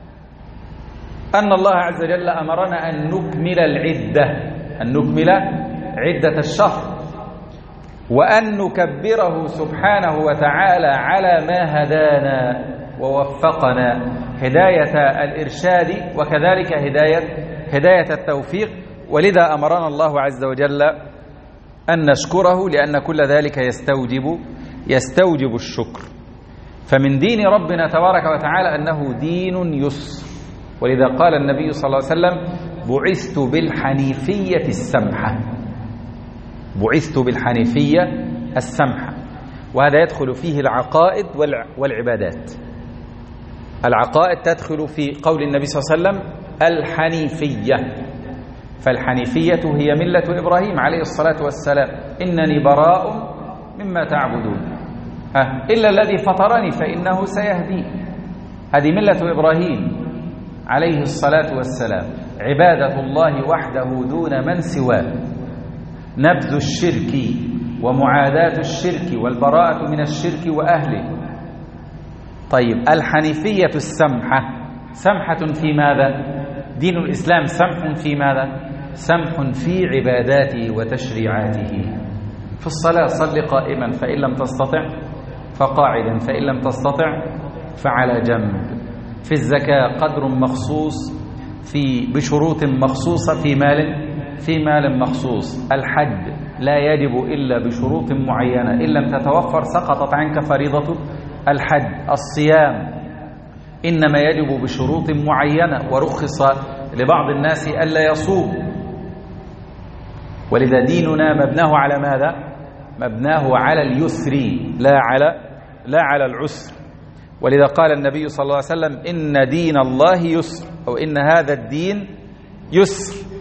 أن الله عز وجل أمرنا أن نكمل العدة، أن نكمل عدة الشهر، وأن نكبره سبحانه وتعالى على ما هدانا ووفقنا هداية الإرشاد وكذلك هداية هداية التوفيق. ولذا أمرنا الله عز وجل أن نشكره، لأن كل ذلك يستوجب يستوجب الشكر. فمن دين ربنا تبارك وتعالى أنه دين يسر، ولذا قال النبي صلى الله عليه وسلم بعثت بالحنيفية السمحة، بعثت بالحنيفية السمحة. وهذا يدخل فيه العقائد والعبادات. العقائد تدخل في قول النبي صلى الله عليه وسلم الحنيفية، فالحنيفية هي ملة إبراهيم عليه الصلاة والسلام، إنني براء مما تعبدون أه إلا الذي فطرني فإنه سيهدي. هذه ملة إبراهيم عليه الصلاة والسلام، عبادة الله وحده دون من سواه، نبذ الشرك ومعاداة الشرك والبراءة من الشرك وأهله. طيب الحنيفية السمحة، سمحة في ماذا؟ دين الإسلام سمح في ماذا؟ سمح في عباداته وتشريعاته. في الصلاة صل قائما فإن لم تستطع فقاعدا فإن لم تستطع فعلى جنب. في الزكاة قدر مخصوص في بشروط مخصوصة في مال في مال مخصوص. الحج لا يجب إلا بشروط معينة، إن لم تتوفر سقطت عنك فريضة الحج. الصيام إنما يجب بشروط معينة، ورخص لبعض الناس ألا يصوم. ولذا ديننا مبناه على ماذا؟ مبناه على اليسر لا على لا على العسر. ولذا قال النبي صلى الله عليه وسلم إن دين الله يسر، أو إن هذا الدين يسر.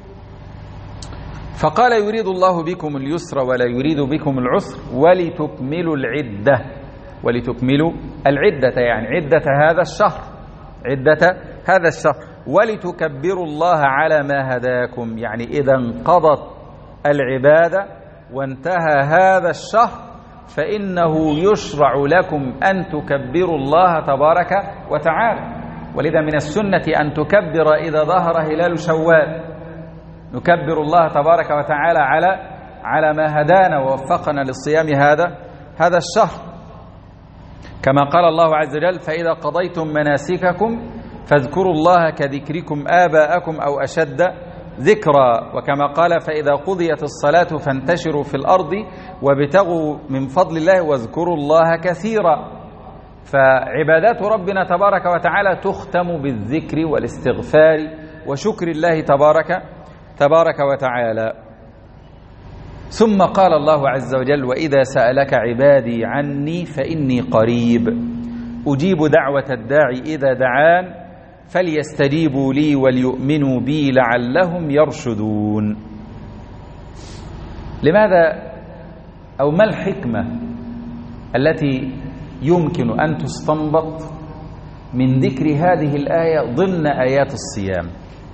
فقال يريد الله بكم اليسر ولا يريد بكم العسر ولتكملوا العدة، ولتكملوا العدة يعني عدة هذا الشهر، عدة هذا الشهر، ولتكبروا الله على ما هداكم، يعني إذا انقضت العبادة وانتهى هذا الشهر فإنه يشرع لكم أن تكبروا الله تبارك وتعالى. ولذا من السنة أن تكبر إذا ظهر هلال شوال، نكبر الله تبارك وتعالى على على ما هدانا ووفقنا للصيام هذا هذا الشهر، كما قال الله عز وجل فإذا قضيتم مناسككم فاذكروا الله كذكركم آباءكم أو أشد ذكرا، وكما قال فإذا قضيت الصلاة فانتشروا في الأرض وابتغوا من فضل الله واذكروا الله كثيرا. فعبادات ربنا تبارك وتعالى تختم بالذكر والاستغفار وشكر الله تبارك تبارك وتعالى. ثم قال الله عز وجل وإذا سألك عبادي عني فإني قريب أجيب دعوة الداعي إذا دعان فليستجيبوا لي وليؤمنوا بي لعلهم يرشدون. لماذا أو ما الحكمة التي يمكن أن تستنبط من ذكر هذه الآية ضمن آيات الصيام.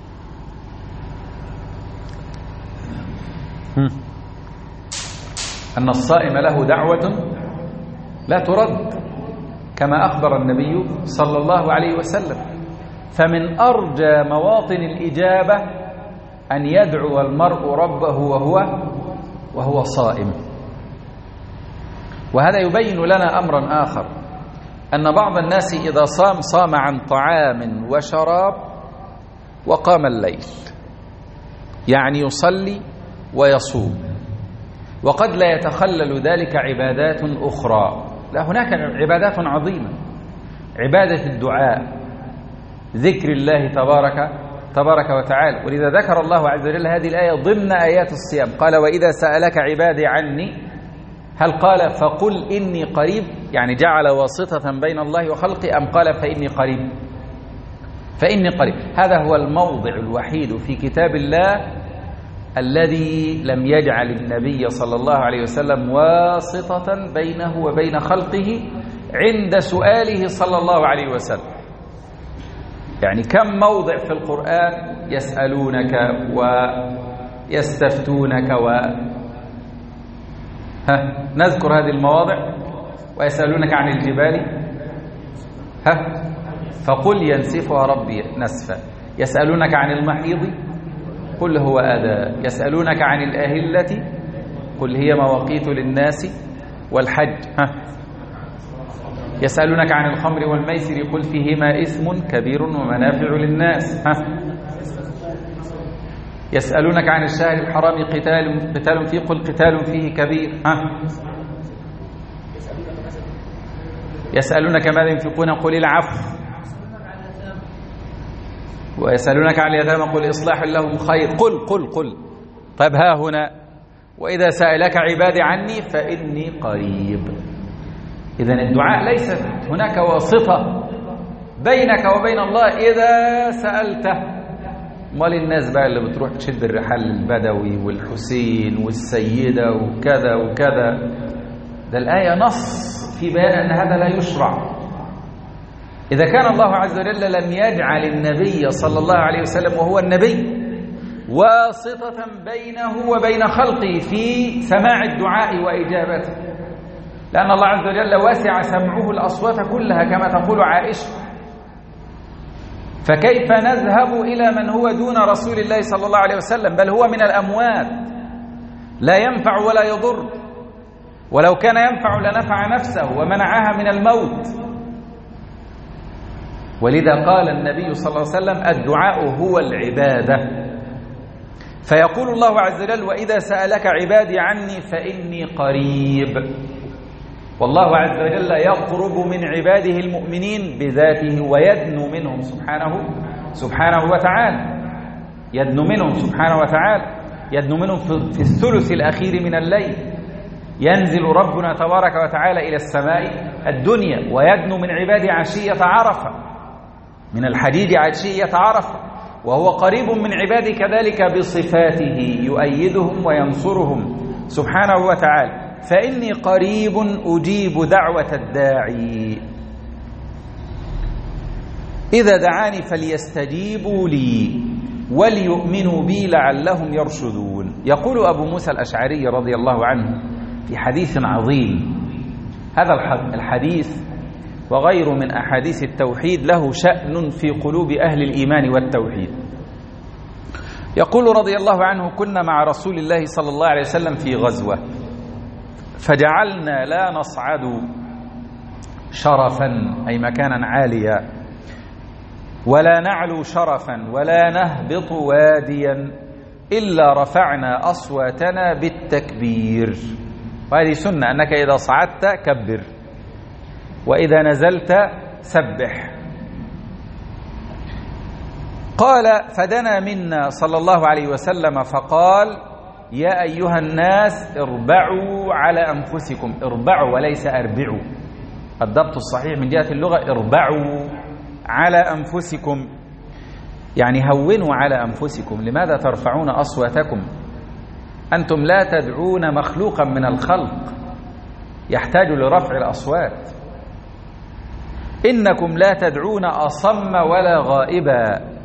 أن الصائم له دعوة لا ترد كما أخبر النبي صلى الله عليه وسلم. فمن أرجى مواطن الإجابة أن يدعو المرء ربه وهو وهو صائم. وهذا يبين لنا أمرا آخر، أن بعض الناس إذا صام صام عن طعام وشراب وقام الليل، يعني يصلي ويصوم، وقد لا يتخلل ذلك عبادات أخرى. لا، هناك عبادات عظيمة، عبادة الدعاء، ذكر الله تبارك تبارك وتعالى. ولذا ذكر الله عز وجل هذه الآية ضمن آيات الصيام، قال: وإذا سألك عبادي عني، هل قال فقل إني قريب، يعني جعل واسطة بين الله وخلقه، أم قال فإني قريب؟ فإني قريب. هذا هو الموضع الوحيد في كتاب الله الذي لم يجعل النبي صلى الله عليه وسلم واسطة بينه وبين خلقه عند سؤاله صلى الله عليه وسلم. يعني كم موضع في القرآن يسألونك ويستفتونك و ها نذكر هذه المواضع. ويسألونك عن الجبال ها فقل ينسفها ربي نسفا. يسألونك عن المحيض قل هو أذى. يسألونك عن الأهلة قل هي مواقيت للناس والحج. ها يسألونك عن الخمر والميسر قل فيهما إثم كبير ومنافع للناس. ها يسألونك عن الشهر الحرام قتال قتال فيه قل قتال فيه كبير. ها يسألونك ماذا ينفقون قل العفو. ويسألونك عن اليتامى قل إصلاح لهم خير. قل قل قل طيب ها هنا وإذا سألك عبادي عني فإني قريب. إذن الدعاء ليست هناك واسطة بينك وبين الله إذا سألته. مال الناس بقى اللي بتروح تشد الرحال البدوي والحسين والسيدة وكذا وكذا، ده الآية نص في بيان أن هذا لا يشرع. إذا كان الله عز وجل لم يجعل النبي صلى الله عليه وسلم وهو النبي واسطة بينه وبين خلقه في سماع الدعاء وإجابته، لأن الله عز وجل وسع سمعه الأصوات كلها كما تقول عائشة، فكيف نذهب إلى من هو دون رسول الله صلى الله عليه وسلم؟ بل هو من الأموات لا ينفع ولا يضر، ولو كان ينفع لنفع نفسه ومنعها من الموت. ولذا قال النبي صلى الله عليه وسلم الدعاء هو العبادة. فيقول الله عز وجل وإذا سألك عبادي عني فإني قريب. والله عز وجل يقرب من عباده المؤمنين بذاته ويدنو منهم سبحانه سبحانه وتعالى يدنو منهم سبحانه وتعالى يدنو منهم في الثلث الأخير من الليل. ينزل ربنا تبارك وتعالى إلى السماء الدنيا ويدنو من عباده عشية عرفة، من الحديد عشية عرفة، وهو قريب من عباده كذلك بصفاته يؤيدهم وينصرهم سبحانه وتعالى. فإني قريب أجيب دعوة الداعي إذا دعاني فليستجيبوا لي وليؤمنوا بي لعلهم يرشدون. يقول أبو موسى الأشعري رضي الله عنه في حديث عظيم، هذا الحديث وغير من أحاديث التوحيد له شأن في قلوب أهل الإيمان والتوحيد. يقول رضي الله عنه كنا مع رسول الله صلى الله عليه وسلم في غزوة فجعلنا لا نصعد شرفا أي مكانا عاليا ولا نعلو شرفا ولا نهبط واديا إلا رفعنا أصواتنا بالتكبير. وهذه سنة أنك إذا صعدت كبر وإذا نزلت سبح. قال فدنا منا صلى الله عليه وسلم فقال يا أيها الناس اربعوا على أنفسكم. اربعوا وليس أربعوا، الضبط الصحيح من جهة اللغة اربعوا على أنفسكم، يعني هونوا على أنفسكم. لماذا ترفعون أصواتكم؟ أنتم لا تدعون مخلوقا من الخلق يحتاج لرفع الأصوات. إنكم لا تدعون أصم ولا غائبا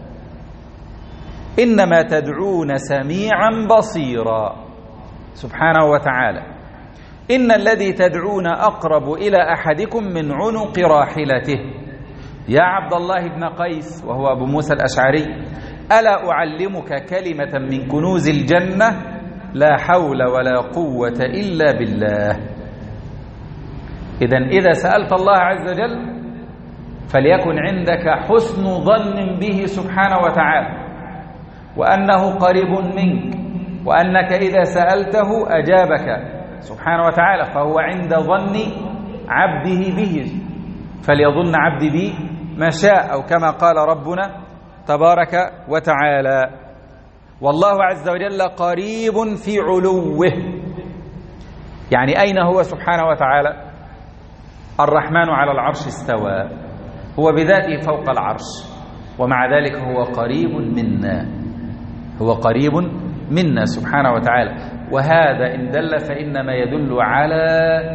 إنما تدعون سميعا بصيرا سبحانه وتعالى. إن الذي تدعون أقرب إلى أحدكم من عنق راحلته. يا عبد الله بن قيس، وهو أبو موسى الأشعري، ألا أعلمك كلمة من كنوز الجنة؟ لا حول ولا قوة إلا بالله. إذن إذا سألت الله عز وجل فليكن عندك حسن ظن به سبحانه وتعالى، وأنه قريب منك، وأنك إذا سألته أجابك سبحانه وتعالى، فهو عند ظن عبده به، فليظن عبدي بي ما شاء، أو كما قال ربنا تبارك وتعالى. والله عز وجل قريب في علوه، يعني أين هو سبحانه وتعالى؟ الرحمن على العرش استوى، هو بذاته فوق العرش، ومع ذلك هو قريب منا، هو قريب منا سبحانه وتعالى. وهذا إن دل فإنما يدل على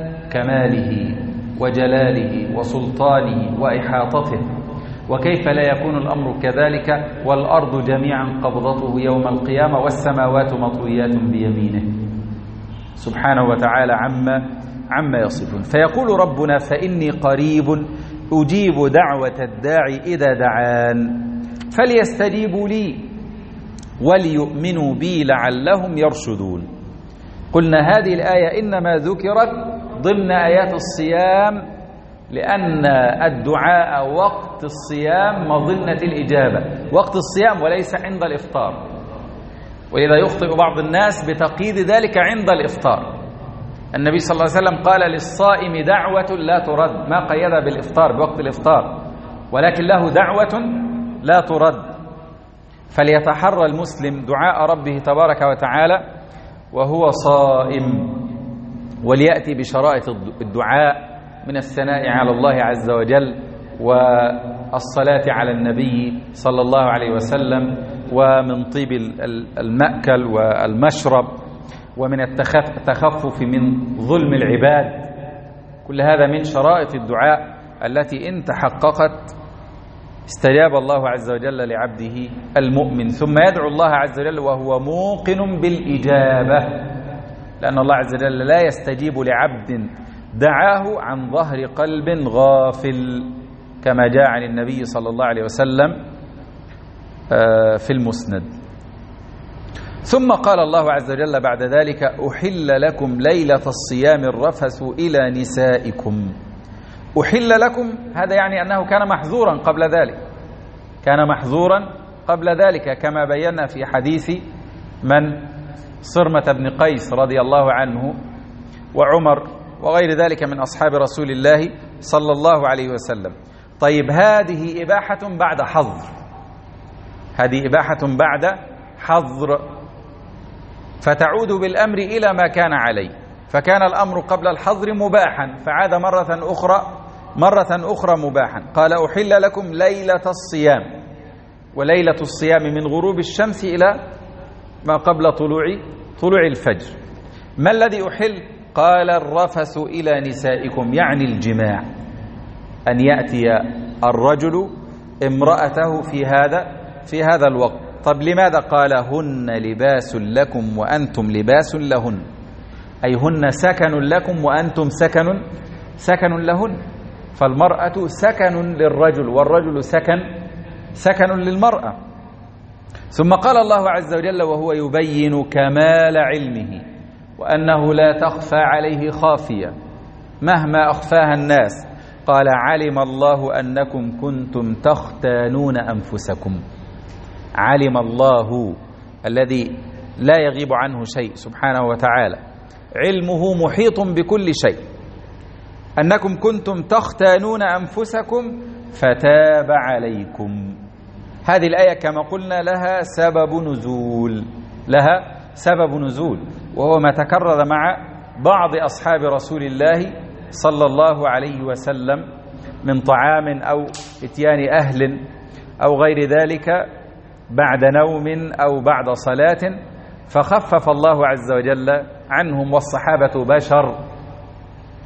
كماله وجلاله وسلطانه وإحاطته. وكيف لا يكون الأمر كذلك والأرض جميعا قبضته يوم القيامة والسماوات مطويات بيمينه سبحانه وتعالى عما عما يصفون. فيقول ربنا: فإني قريب أجيب دعوة الداعي إذا دعان فليستجيبوا لي وليؤمنوا بي لعلهم يرشدون. قلنا هذه الآية إنما ذكرت ضمن آيات الصيام، لأن الدعاء وقت الصيام مظنة الإجابة، وقت الصيام وليس عند الإفطار. وإذا يخطئ بعض الناس بتقييد ذلك عند الإفطار. النبي صلى الله عليه وسلم قال: للصائم دعوة لا ترد، ما قيدها بالإفطار بوقت الإفطار، ولكن له دعوة لا ترد. فليتحرى المسلم دعاء ربه تبارك وتعالى وهو صائم، وليأتي بشرائط الدعاء من الثناء على الله عز وجل، والصلاة على النبي صلى الله عليه وسلم، ومن طيب المأكل والمشرب، ومن التخفف من ظلم العباد. كل هذا من شرائط الدعاء التي إن تحققت استجاب الله عز وجل لعبده المؤمن. ثم يدعو الله عز وجل وهو موقن بالإجابة، لأن الله عز وجل لا يستجيب لعبد دعاه عن ظهر قلب غافل، كما جاء عن النبي صلى الله عليه وسلم في المسند. ثم قال الله عز وجل بعد ذلك: أحل لكم ليلة الصيام الرفث إلى نسائكم. أحل لكم، هذا يعني أنه كان محظورا قبل ذلك، كان محظورا قبل ذلك، كما بينا في حديث من صرمة بن قيس رضي الله عنه وعمر وغير ذلك من أصحاب رسول الله صلى الله عليه وسلم. طيب، هذه إباحة بعد حظر، هذه إباحة بعد حظر، فتعود بالأمر إلى ما كان عليه. فكان الأمر قبل الحظر مباحا، فعاد مرة أخرى مرة أخرى مباحا. قال: أحل لكم ليلة الصيام، وليلة الصيام من غروب الشمس إلى ما قبل طلوع طلوع الفجر. ما الذي أحل؟ قال: الرفث إلى نسائكم، يعني الجماع، أن يأتي الرجل امرأته في هذا في هذا الوقت. طب لماذا قال: هن لباس لكم وأنتم لباس لهن؟ أي هن سكن لكم وأنتم سكن سكن لهن. فالمرأة سكن للرجل، والرجل سكن سكن للمرأة. ثم قال الله عز وجل وهو يبين كمال علمه وأنه لا تخفى عليه خافية مهما أخفاها الناس، قال: علم الله أنكم كنتم تختانون أنفسكم. علم الله الذي لا يغيب عنه شيء سبحانه وتعالى، علمه محيط بكل شيء، أنكم كنتم تختانون أنفسكم فتاب عليكم. هذه الآية كما قلنا لها سبب نزول، لها سبب نزول، وهو ما تكرر مع بعض أصحاب رسول الله صلى الله عليه وسلم من طعام أو إتيان أهل أو غير ذلك بعد نوم أو بعد صلاة، فخفف الله عز وجل عنهم، والصحابة بشر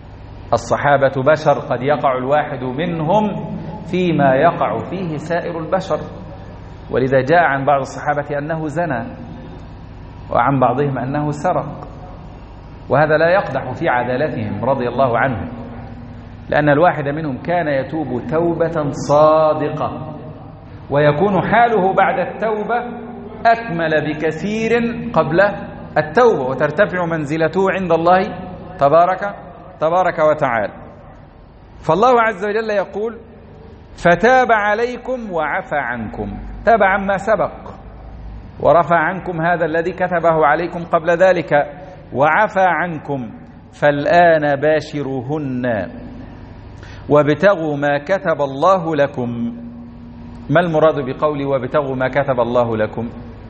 الصحابة بشر قد يقع الواحد منهم فيما يقع فيه سائر البشر، ولذا جاء عن بعض الصحابة أنه زنى، وعن بعضهم أنه سرق، وهذا لا يقدح في عدالتهم رضي الله عنهم، لأن الواحد منهم كان يتوب توبة صادقة، ويكون حاله بعد التوبة أكمل بكثير قبل التوبة، وترتفع منزلته عند الله تبارك تبارك وتعالى. فالله عز وجل يقول: فتاب عليكم وعفى عنكم، تاب عما سبق ورفع عنكم هذا الذي كتبه عليكم قبل ذلك، وعفى عنكم، فالآن باشروهن وابتغوا ما كتب الله لكم. ما المراد بقولي وابتغوا ما كتب الله لكم؟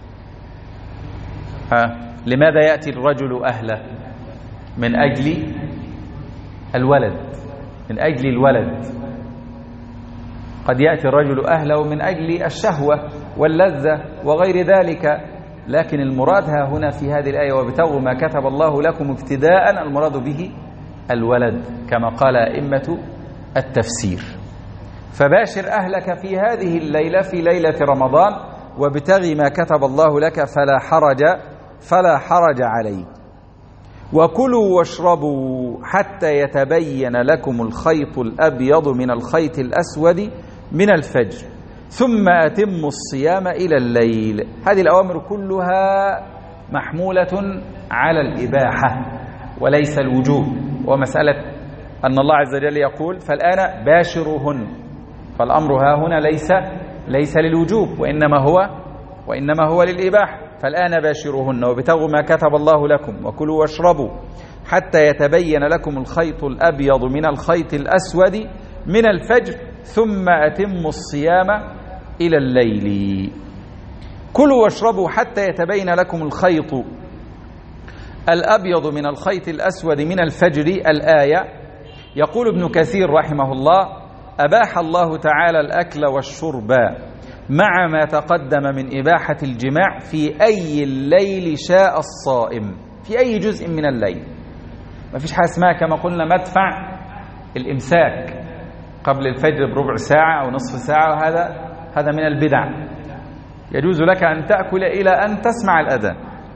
ها، لماذا يأتي الرجل أهله؟ من أجل الولد، من أجل الولد. قد يأتي الرجل أهله من أجل الشهوة واللذة وغير ذلك، لكن المراد ها هنا في هذه الآية وابتغوا ما كتب الله لكم ابتداء، المراد به الولد كما قال أئمة التفسير. فباشر أهلك في هذه الليلة، في ليلة رمضان، وابتغي ما كتب الله لك فلا حرج فلا حرج عليك. وكلوا واشربوا حتى يتبين لكم الخيط الأبيض من الخيط الأسود من الفجر ثم أتموا الصيام إلى الليل. هذه الأوامر كلها محمولة على الإباحة وليس الوجوب، ومسألة أن الله عز وجل يقول فالآن باشروهن، فالأمر ها هنا ليس ليس للوجوب، وإنما هو وإنما هو للإباحة. فالآن باشروهن وابتغوا ما كتب الله لكم وكلوا واشربوا حتى يتبين لكم الخيط الأبيض من الخيط الأسود من الفجر ثم أتموا الصيام إلى الليل. كلوا واشربوا حتى يتبين لكم الخيط الأبيض من الخيط الأسود من الفجر. الآية يقول ابن كثير رحمه الله: أباح الله تعالى الأكل والشرب مع ما تقدم من إباحة الجماع في أي الليل شاء الصائم، في أي جزء من الليل. ما فيش حاجة اسمها كما قلنا مدفع الإمساك قبل الفجر بربع ساعة أو نصف ساعة، وهذا هذا من البدع. يجوز لك أن تأكل إلى أن تسمع الأذان.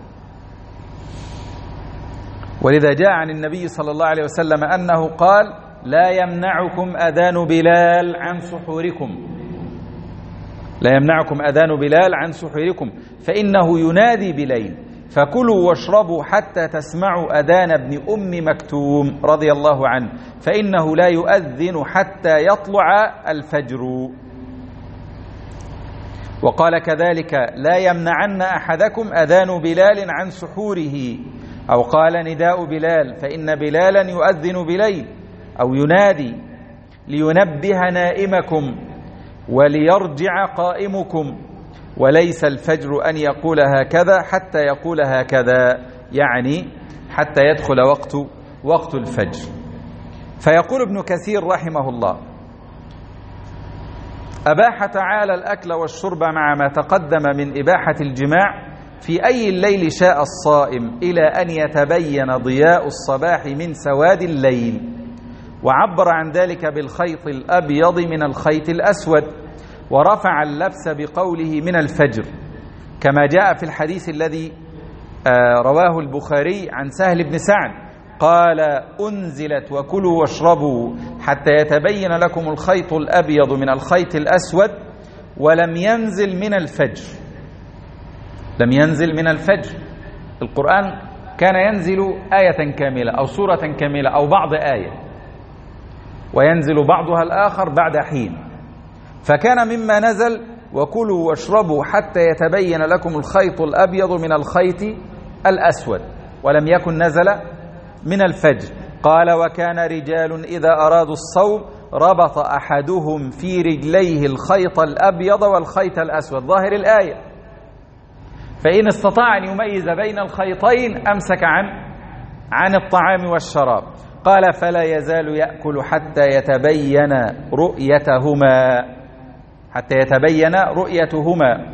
ولذا جاء عن النبي صلى الله عليه وسلم أنه قال: لا يمنعكم أذان بلال عن سحوركم، لا يمنعكم أذان بلال عن سحوركم فإنه ينادي بليل، فكلوا واشربوا حتى تسمعوا أذان ابن أم مكتوم رضي الله عنه فإنه لا يؤذن حتى يطلع الفجر. وقال كذلك: لا يمنعن أحدكم أذان بلال عن سحوره، أو قال نداء بلال، فإن بلالا يؤذن بليل أو ينادي لينبه نائمكم وليرجع قائمكم، وليس الفجر أن يقول هكذا حتى يقول هكذا، يعني حتى يدخل وقت وقت الفجر. فيقول ابن كثير رحمه الله: أباح تعالى الأكل والشرب مع ما تقدم من إباحة الجماع في أي الليل شاء الصائم إلى أن يتبين ضياء الصباح من سواد الليل، وعبر عن ذلك بالخيط الأبيض من الخيط الأسود، ورفع اللبس بقوله من الفجر، كما جاء في الحديث الذي رواه البخاري عن سهل بن سعد قال: أنزلت وكلوا واشربوا حتى يتبين لكم الخيط الأبيض من الخيط الأسود، ولم ينزل من الفجر. لم ينزل من الفجر. القرآن كان ينزل آية كاملة أو سورة كاملة أو بعض آية، وينزل بعضها الآخر بعد حين. فكان مما نزل وكلوا واشربوا حتى يتبين لكم الخيط الأبيض من الخيط الأسود، ولم يكن نزل من الفجر. قال: وكان رجال إذا أرادوا الصوم ربط أحدهم في رجليه الخيط الأبيض والخيط الأسود، ظاهر الآية. فإن استطاع أن يميز بين الخيطين أمسك عن عن الطعام والشراب. قال: فلا يزال يأكل حتى يتبين رؤيتهما حتى يتبين رؤيتهما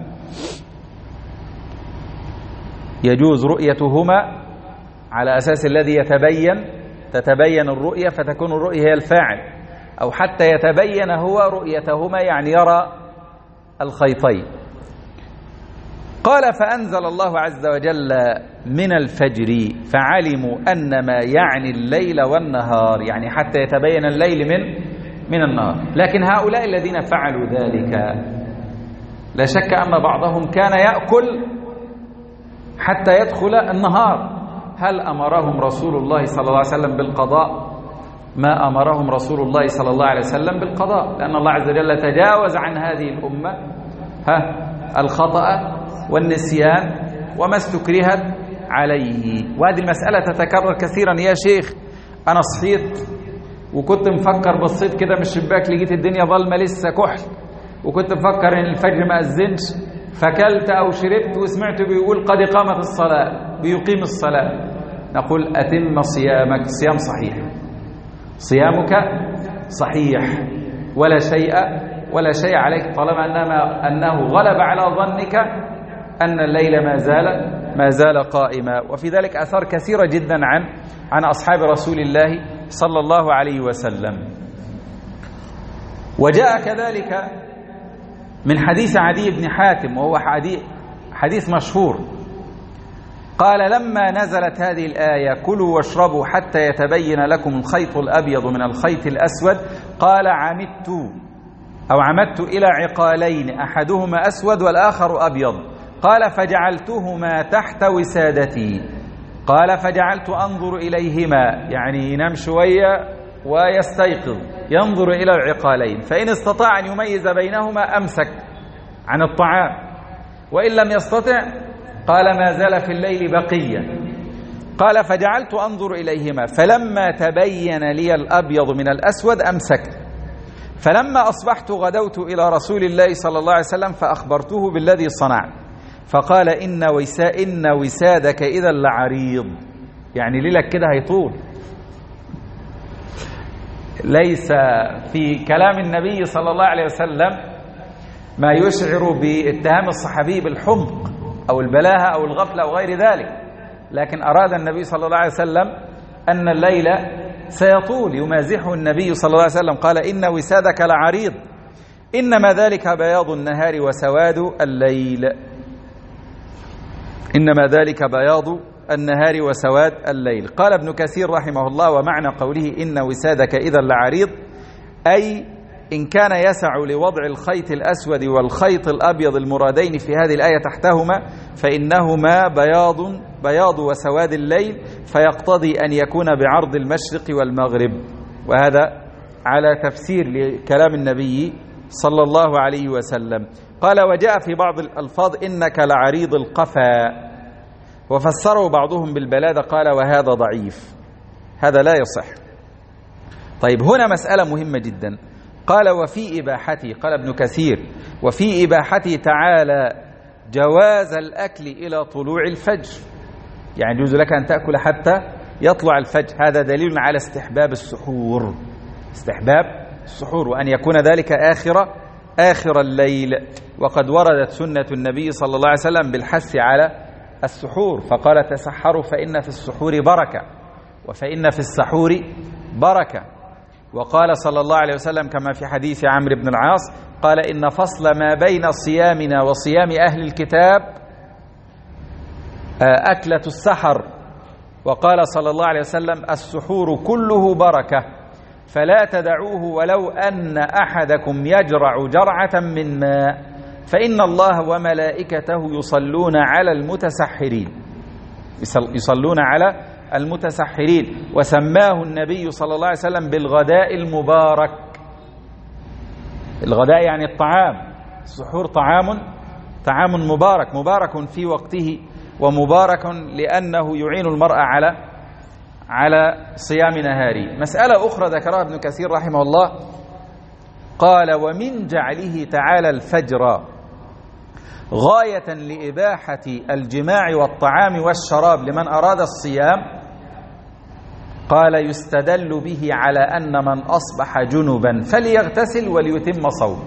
يجوز رؤيتهما على أساس الذي يتبين تتبين الرؤية فتكون الرؤية هي الفاعل، أو حتى يتبين هو رؤيتهما يعني يرى الخيطين. قال فأنزل الله عز وجل من الفجر فعلموا أن ما يعني الليل والنهار، يعني حتى يتبين الليل من من النهار. لكن هؤلاء الذين فعلوا ذلك لا شك أن بعضهم كان يأكل حتى يدخل النهار. هل أمرهم رسول الله صلى الله عليه وسلم بالقضاء؟ ما أمرهم رسول الله صلى الله عليه وسلم بالقضاء، لأن الله عز وجل تجاوز عن هذه الأمة ها الخطأ والنسيان وما استكرهت عليه. وهذه المسألة تتكرر كثيرا. يا شيخ أنا صحيت وكنت مفكر، بصيت كده من الشباك لقيت الدنيا ظلمة لسه كحل، وكنت مفكر إن الفجر ما أذنش، فكلت أو شربت وسمعت بيقول قد قامت الصلاة، بيقيم الصلاة. نقول أتم صيامك، صيام صحيح، صيامك صحيح، ولا شيء ولا شيء عليك طالما أنما أنه غلب على ظنك أن الليل ما زال ما زال قائما. وفي ذلك آثار كثيرة جدا عن عن أصحاب رسول الله صلى الله عليه وسلم. وجاء كذلك من حديث عدي بن حاتم، وهو حديث حديث مشهور، قال لما نزلت هذه الآية كلوا واشربوا حتى يتبين لكم الخيط الأبيض من الخيط الأسود، قال عمدت أو عمدت إلى عقالين أحدهما أسود والآخر أبيض، قال فجعلتهما تحت وسادتي، قال فجعلت أنظر إليهما، يعني ينام شوية ويستيقظ ينظر إلى العقالين، فإن استطاع أن يميز بينهما أمسك عن الطعام، وإن لم يستطع قال ما زال في الليل بقية. قال فجعلت أنظر إليهما فلما تبين لي الأبيض من الأسود أمسكت، فلما أصبحت غدوت إلى رسول الله صلى الله عليه وسلم فأخبرته بالذي صنعت، فقال إن وسا إن وسادك إذا لعريض، يعني ليلك كده هيطول. ليس في كلام النبي صلى الله عليه وسلم ما يشعر باتهام الصحابي بالحمق أو البلاهة أو الغفلة أو غير ذلك، لكن أراد النبي صلى الله عليه وسلم أن الليل سيطول، يمازحه النبي صلى الله عليه وسلم، قال إن وسادك لعريض إنما ذلك بياض النهار وسواد الليل، إنما ذلك بياض النهار وسواد الليل. قال ابن كثير رحمه الله ومعنى قوله إن وسادك إذا لعريض أي إن كان يسع لوضع الخيط الأسود والخيط الأبيض المرادين في هذه الآية تحتهما فإنهما بياض بياض وسواد الليل، فيقتضي أن يكون بعرض المشرق والمغرب. وهذا على تفسير لكلام النبي صلى الله عليه وسلم. قال وجاء في بعض الألفاظ إنك لعريض القفا، وفسره بعضهم بالبلادة، قال وهذا ضعيف، هذا لا يصح. طيب هنا مسألة مهمة جدا، قال وفي إباحته، قال ابن كثير وفي إباحته تعالى جواز الأكل إلى طلوع الفجر، يعني يجوز لك أن تأكل حتى يطلع الفجر، هذا دليل على استحباب السحور، استحباب السحور، وأن يكون ذلك آخر آخر الليل. وقد وردت سنة النبي صلى الله عليه وسلم بالحث على السحور، فقال تسحروا فإن في السحور بركة وفإن في السحور بركة. وقال صلى الله عليه وسلم كما في حديث عمرو بن العاص قال إن فصل ما بين صيامنا وصيام أهل الكتاب أكلة السحر. وقال صلى الله عليه وسلم السحور كله بركة فلا تدعوه ولو أن أحدكم يجرع جرعة من ماء فإن الله وملائكته يصلون على المتسحرين، يصلون على المتسحرين. وسماه النبي صلى الله عليه وسلم بالغداء المبارك، الغداء يعني الطعام، السحور طعام طعام مبارك، مبارك في وقته ومبارك لأنه يعين المرء على على صيام نهاره. مسألة أخرى ذكرها ابن كثير رحمه الله، قال ومن جعله تعالى الفجر غاية لإباحة الجماع والطعام والشراب لمن أراد الصيام، قال يستدل به على أن من أصبح جنبا فليغتسل وليتم صوم.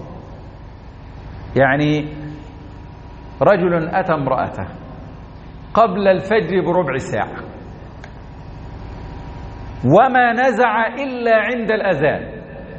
يعني رجل أتى امرأته قبل الفجر بربع ساعة، وما نزع إلا عند الأذان،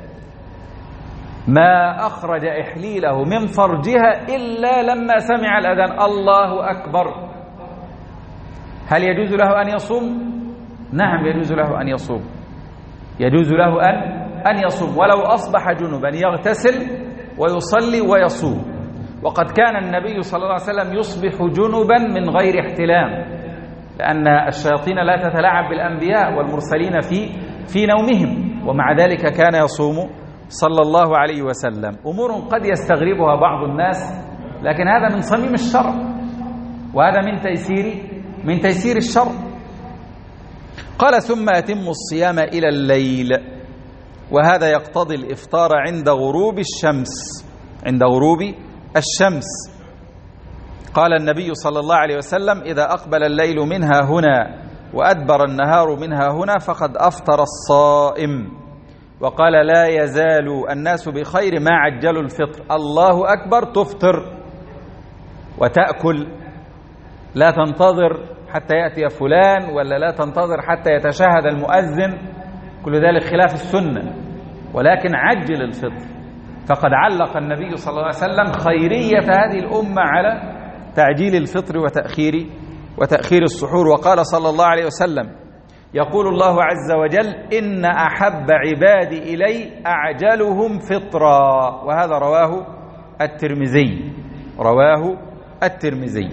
ما أخرج إحليله من فرجها إلا لما سمع الأذان الله أكبر. هل يجوز له أن يصوم؟ نعم يجوز له أن يصوم، يجوز له أن أن يصوم ولو أصبح جنبا يغتسل ويصلي ويصوم. وقد كان النبي صلى الله عليه وسلم يصبح جنبا من غير احتلام، لأن الشياطين لا تتلاعب بالأنبياء والمرسلين في في نومهم، ومع ذلك كان يصوم صلى الله عليه وسلم. أمور قد يستغربها بعض الناس، لكن هذا من صميم الشرع، وهذا من تيسير من تيسير الشرع. قال ثم أتم الصيام إلى الليل، وهذا يقتضي الإفطار عند غروب الشمس عند غروب الشمس. قال النبي صلى الله عليه وسلم إذا أقبل الليل منها هنا وأدبر النهار منها هنا فقد أفطر الصائم. وقال لا يزال الناس بخير ما عجلوا الفطر. الله أكبر تفطر وتأكل، لا تنتظر حتى يأتي فلان، ولا لا تنتظر حتى يتشهد المؤذن، كل ذلك خلاف السنة، ولكن عجل الفطر. فقد علق النبي صلى الله عليه وسلم خيرية هذه الأمة على تعجيل الفطر وتأخير وتأخير السحور. وقال صلى الله عليه وسلم يقول الله عز وجل إن أحب عبادي إلي أعجلهم فطرا، وهذا رواه الترمذي رواه الترمذي.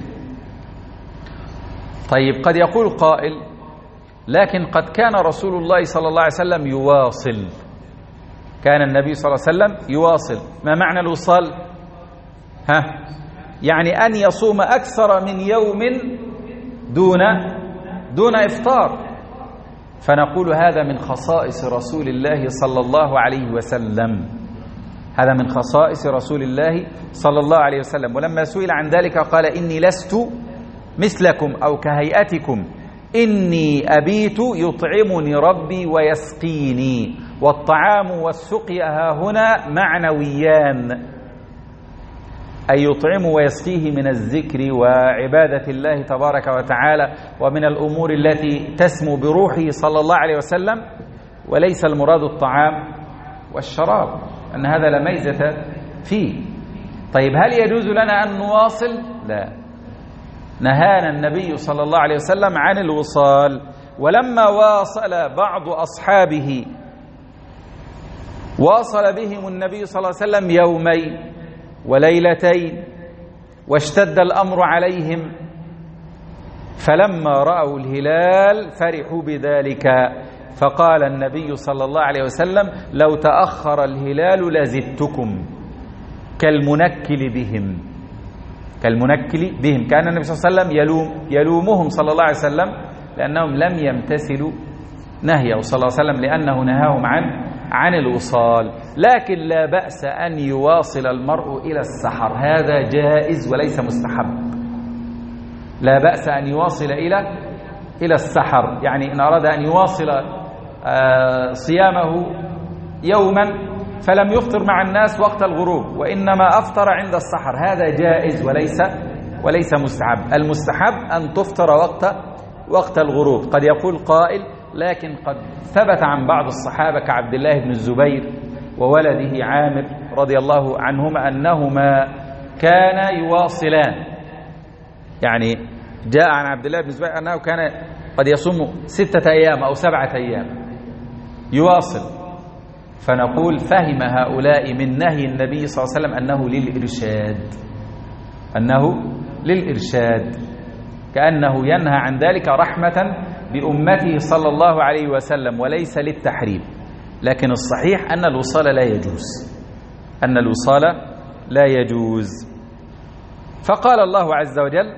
طيب قد يقول قائل لكن قد كان رسول الله صلى الله عليه وسلم يواصل، كان النبي صلى الله عليه وسلم يواصل. ما معنى الوصال؟ ها يعني أن يصوم أكثر من يوم دون دون إفطار. فنقول هذا من خصائص رسول الله صلى الله عليه وسلم، هذا من خصائص رسول الله صلى الله عليه وسلم. ولما سئل عن ذلك قال إني لست مثلكم أو كهيئتكم، إني أبيت يطعمني ربي ويسقيني. والطعام والسقيا ها هنا معنويان، أي يطعم ويسقيه من الذكر وعبادة الله تبارك وتعالى ومن الأمور التي تسمو بروحه صلى الله عليه وسلم، وليس المراد الطعام والشراب، أن هذا لا ميزة فيه. طيب هل يجوز لنا أن نواصل؟ لا، نهانا النبي صلى الله عليه وسلم عن الوصال. ولما واصل بعض أصحابه واصل بهم النبي صلى الله عليه وسلم يومين وليلتين واشتد الأمر عليهم، فلما رأوا الهلال فرحوا بذلك، فقال النبي صلى الله عليه وسلم لو تأخر الهلال لزدتكم، كالمنكل بهم كالمنكل بهم كان النبي صلى الله عليه وسلم يلوم يلومهم صلى الله عليه وسلم لأنهم لم يمتثلوا نهيه صلى الله عليه وسلم، لأنه نهاهم عن عن الوصال. لكن لا بأس أن يواصل المرء إلى السحر، هذا جائز وليس مستحب. لا بأس أن يواصل إلى إلى السحر، يعني إن أراد أن يواصل صيامه يوما فلم يفطر مع الناس وقت الغروب وإنما أفطر عند السحر، هذا جائز وليس وليس مستحب. المستحب أن تفطر وقت وقت الغروب. قد يقول قائل لكن قد ثبت عن بعض الصحابة كعبد الله بن الزبير وولده عامر رضي الله عنهما أنهما كانا يواصلان، يعني جاء عن عبد الله بن الزبير أنه كان قد يصوم ستة أيام أو سبعة أيام يواصل. فنقول فهم هؤلاء من نهي النبي صلى الله عليه وسلم أنه للإرشاد أنه للإرشاد كأنه ينهى عن ذلك رحمة بأمته صلى الله عليه وسلم وليس للتحريم. لكن الصحيح أن الوصال لا يجوز أن الوصال لا يجوز. فقال الله عز وجل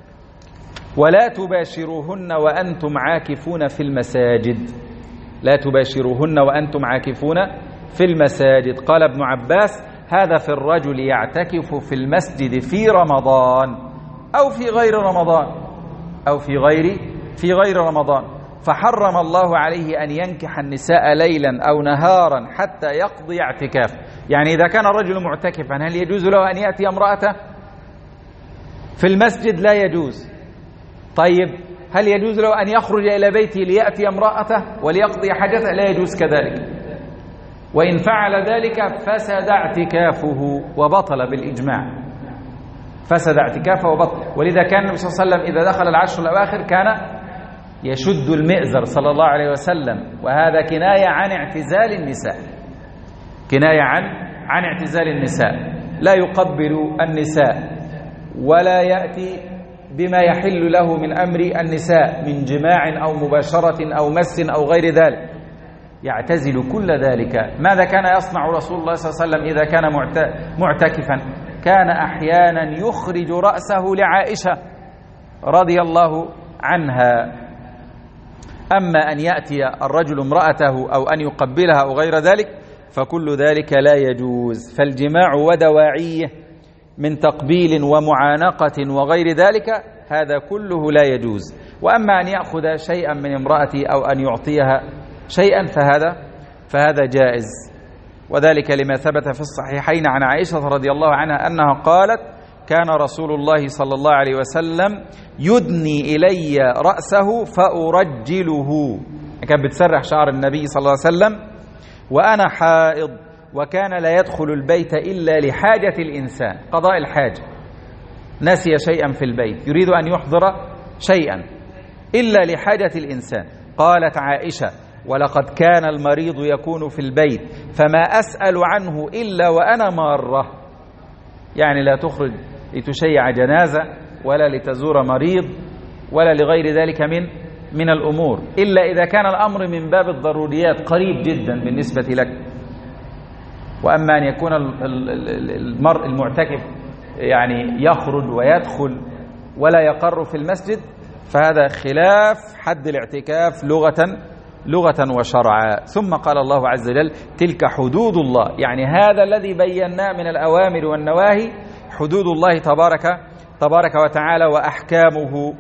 ولا تباشروهن وأنتم عاكفون في المساجد، لا تباشروهن وأنتم عاكفون في المساجد. قال ابن عباس هذا في الرجل يعتكف في المسجد في رمضان أو في غير رمضان أو في غير في غير رمضان، فحرم الله عليه أن ينكح النساء ليلا أو نهارا حتى يقضي اعتكاف. يعني إذا كان الرجل معتكفا هل يجوز له أن يأتي امرأته في المسجد؟ لا يجوز. طيب هل يجوز له أن يخرج إلى بيته ليأتي امرأته وليقضي حاجته؟ لا يجوز كذلك، وإن فعل ذلك فسد اعتكافه وبطل بالإجماع، فسد اعتكافه وبطل. ولذا كان النبي صلى الله عليه وسلم إذا دخل العشر الأواخر كان يشد المئزر صلى الله عليه وسلم، وهذا كناية عن اعتزال النساء، كناية عن عن اعتزال النساء، لا يقبل النساء ولا يأتي بما يحل له من أمر النساء من جماع أو مباشرة أو مس أو غير ذلك، يعتزل كل ذلك. ماذا كان يصنع رسول الله صلى الله عليه وسلم إذا كان معتكفا؟ كان أحيانا يخرج رأسه لعائشة رضي الله عنها. أما أن يأتي الرجل امرأته أو أن يقبلها أو غير ذلك فكل ذلك لا يجوز. فالجماع ودواعيه من تقبيل ومعانقة وغير ذلك هذا كله لا يجوز. وأما أن يأخذ شيئا من امرأته أو أن يعطيها شيئا فهذا فهذا جائز، وذلك لما ثبت في الصحيحين عن عائشة رضي الله عنها أنها قالت: كان رسول الله صلى الله عليه وسلم يدني إلي رأسه فأرجله، كانت بتسرح شعر النبي صلى الله عليه وسلم وأنا حائض، وكان لا يدخل البيت إلا لحاجة الإنسان، قضاء الحاجة، نسي شيئا في البيت يريد أن يحضر شيئا إلا لحاجة الإنسان. قالت عائشة: ولقد كان المريض يكون في البيت فما أسأل عنه إلا وأنا مارة، يعني لا تخرج لتشيع جنازة ولا لتزور مريض ولا لغير ذلك من من الأمور، إلا إذا كان الأمر من باب الضروريات قريب جدا بالنسبة لك. وأما أن يكون المرء المعتكف يعني يخرج ويدخل ولا يقر في المسجد فهذا خلاف حد الاعتكاف لغة لغة وشرعا. ثم قال الله عز وجل: تلك حدود الله، يعني هذا الذي بيناه من الأوامر والنواهي حدود الله تبارك تبارك وتعالى وأحكامه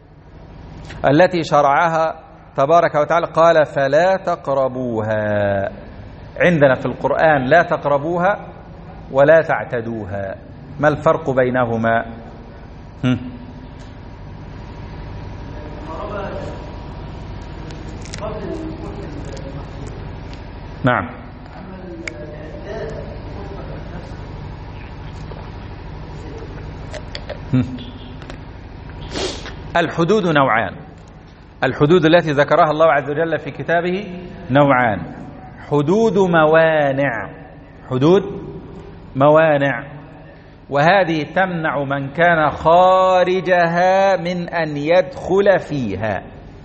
التي شرعها تبارك وتعالى. قال: فلا تقربوها. عندنا في القرآن لا تقربوها ولا تعتدوها، ما الفرق بينهما؟ هم. نعم. الحدود نوعان، الحدود التي ذكرها الله عز وجل في كتابه نوعان: حدود موانع، حدود موانع، وهذه تمنع من كان خارجها من أن يدخل فيها.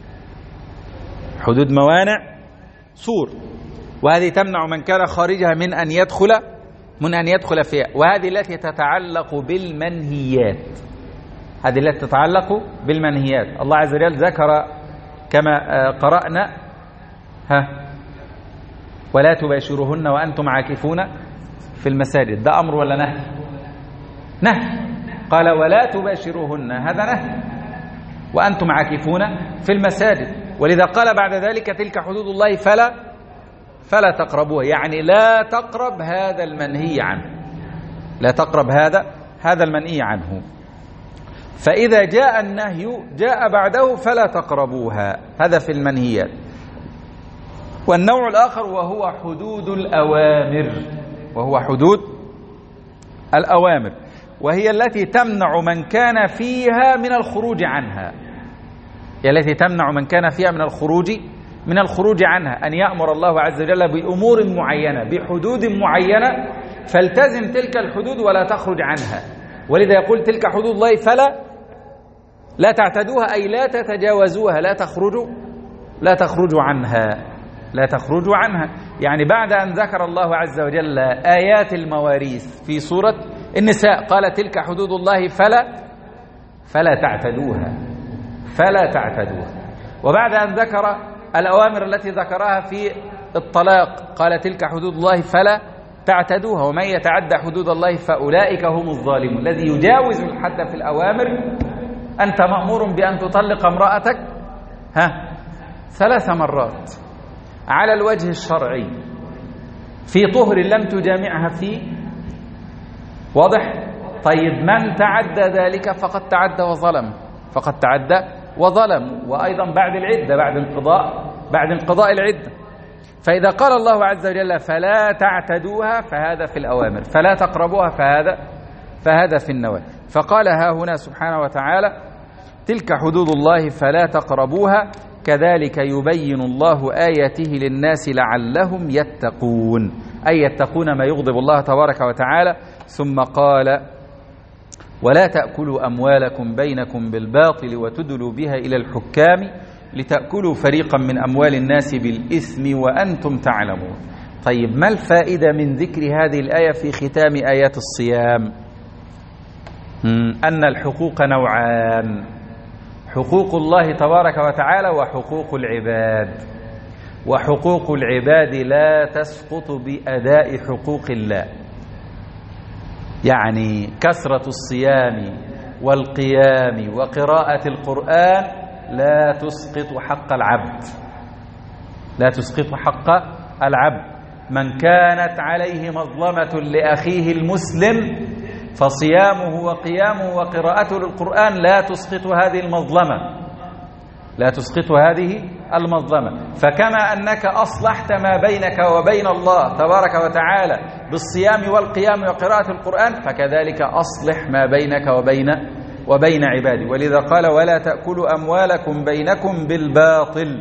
حدود موانع سور، وهذه تمنع من كان خارجها من أن يدخل من أن يدخل فيها، وهذه التي تتعلق بالمنهيات، هذه التي تتعلق بالمنهيات. الله عز وجل ذكر كما قرأنا: ها ولا تباشروهن وأنتم عاكفون في المساجد، ده أمر ولا نهي؟ نهي. قال: ولا تباشروهن، هذا نهي، وأنتم عاكفون في المساجد. ولذا قال بعد ذلك: تلك حدود الله فلا فلا تقربوها، يعني لا تقرب هذا المنهي عنه، لا تقرب هذا هذا المنهي عنه. فإذا جاء النهي جاء بعده فلا تقربوها، هذا في المنهيات. والنوع الآخر وهو حدود الأوامر، وهو حدود الأوامر، وهي التي تمنع من كان فيها من الخروج عنها، هي التي تمنع من كان فيها من الخروج من الخروج عنها. أن يأمر الله عز وجل بأمور معينة بحدود معينة فالتزم تلك الحدود ولا تخرج عنها. ولذا يقول: تلك حدود الله فلا لا تعتدوها، أي لا تتجاوزوها، لا تخرجوا لا تخرجوا عنها لا تخرجوا عنها. يعني بعد أن ذكر الله عز وجل آيات المواريث في سورة النساء قال: تلك حدود الله فلا فلا تعتدوها فلا تعتدوها. وبعد أن ذكر الأوامر التي ذكرها في الطلاق قال: تلك حدود الله فلا تعتدوها، ومن يتعدى حدود الله فأولئك هم الظالمون. الذي يجاوز الحد في الأوامر، أنت مأمور بأن تطلق امرأتك ها ثلاث مرات على الوجه الشرعي في طهر لم تجامعها فيه، واضح؟ طيب من تعدى ذلك فقد تعدى وظلم، فقد تعدى وظلموا، وأيضا بعد العدة، بعد انقضاء بعد انقضاء العدة. فإذا قال الله عز وجل فلا تعتدوها فهذا في الأوامر، فلا تقربوها فهذا فهذا في النواهي. فقال ها هنا سبحانه وتعالى تلك حدود الله فلا تقربوها كذلك يبين الله آياته للناس لعلهم يتقون، أي يتقون ما يغضب الله تبارك وتعالى. ثم قال ولا تأكلوا أموالكم بينكم بالباطل وتدلوا بها إلى الحكام لتأكلوا فريقا من أموال الناس بالإثم وأنتم تعلمون. طيب ما الفائدة من ذكر هذه الآية في ختام آيات الصيام؟ أن الحقوق نوعان: حقوق الله تبارك وتعالى وحقوق العباد، وحقوق العباد لا تسقط بأداء حقوق الله. يعني كثرة الصيام والقيام وقراءة القرآن لا تسقط حق العبد، لا تسقط حق العبد. من كانت عليه مظلمة لأخيه المسلم فصيامه وقيامه وقراءته للقرآن لا تسقط هذه المظلمة، لا تسقط هذه المظلمة. فكما أنك أصلحت ما بينك وبين الله تبارك وتعالى بالصيام والقيام وقراءة القرآن، فكذلك أصلح ما بينك وبين وبين عبادي. ولذا قال ولا تأكلوا أموالكم بينكم بالباطل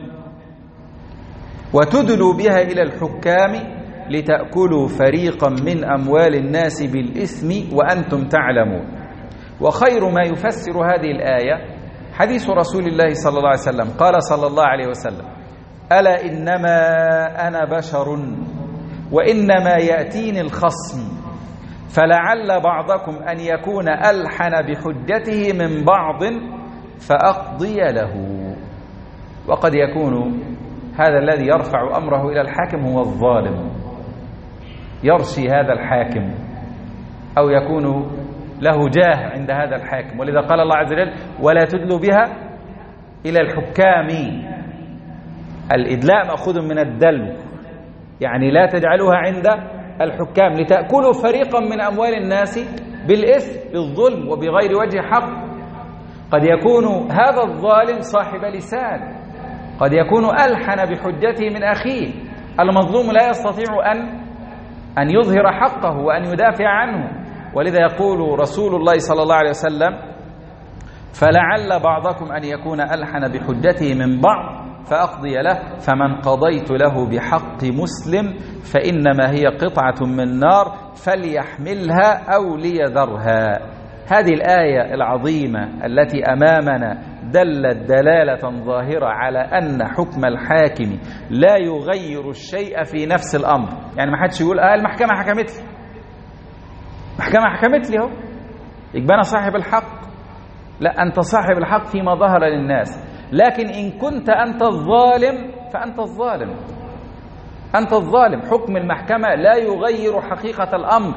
وتدلوا بها إلى الحكام لتأكلوا فريقا من أموال الناس بالإثم وأنتم تعلمون. وخير ما يفسر هذه الآية حديث رسول الله صلى الله عليه وسلم، قال صلى الله عليه وسلم ألا إنما أنا بشر وإنما يأتيني الخصم فلعل بعضكم أن يكون ألحن بحجته من بعض فأقضي له. وقد يكون هذا الذي يرفع أمره إلى الحاكم هو الظالم، يرشي هذا الحاكم أو يكون له جاه عند هذا الحاكم. ولذا قال الله عز وجل ولا تدلوا بها إلى الحكام. الإدلاء مأخوذ من الدلو، يعني لا تجعلوها عند الحكام لتأكلوا فريقا من أموال الناس بالإثم، بالظلم وبغير وجه حق. قد يكون هذا الظالم صاحب لسان، قد يكون ألحن بحجته من أخيه. المظلوم لا يستطيع أن أن يظهر حقه وأن يدافع عنه. ولذا يقول رسول الله صلى الله عليه وسلم فلعل بعضكم أن يكون ألحن بحجته من بعض فأقضي له، فمن قضيت له بحق مسلم فإنما هي قطعة من نار فليحملها أو ليذرها. هذه الآية العظيمة التي أمامنا دلت دلالة ظاهرة على أن حكم الحاكم لا يغير الشيء في نفس الأمر. يعني ما حدش يقول آه المحكمة حكمت لي، المحكمة حكمت لي هو يبقى أنا صاحب الحق. لا، أنت صاحب الحق فيما ظهر للناس، لكن إن كنت أنت الظالم فأنت الظالم، أنت الظالم. حكم المحكمة لا يغير حقيقة الأمر،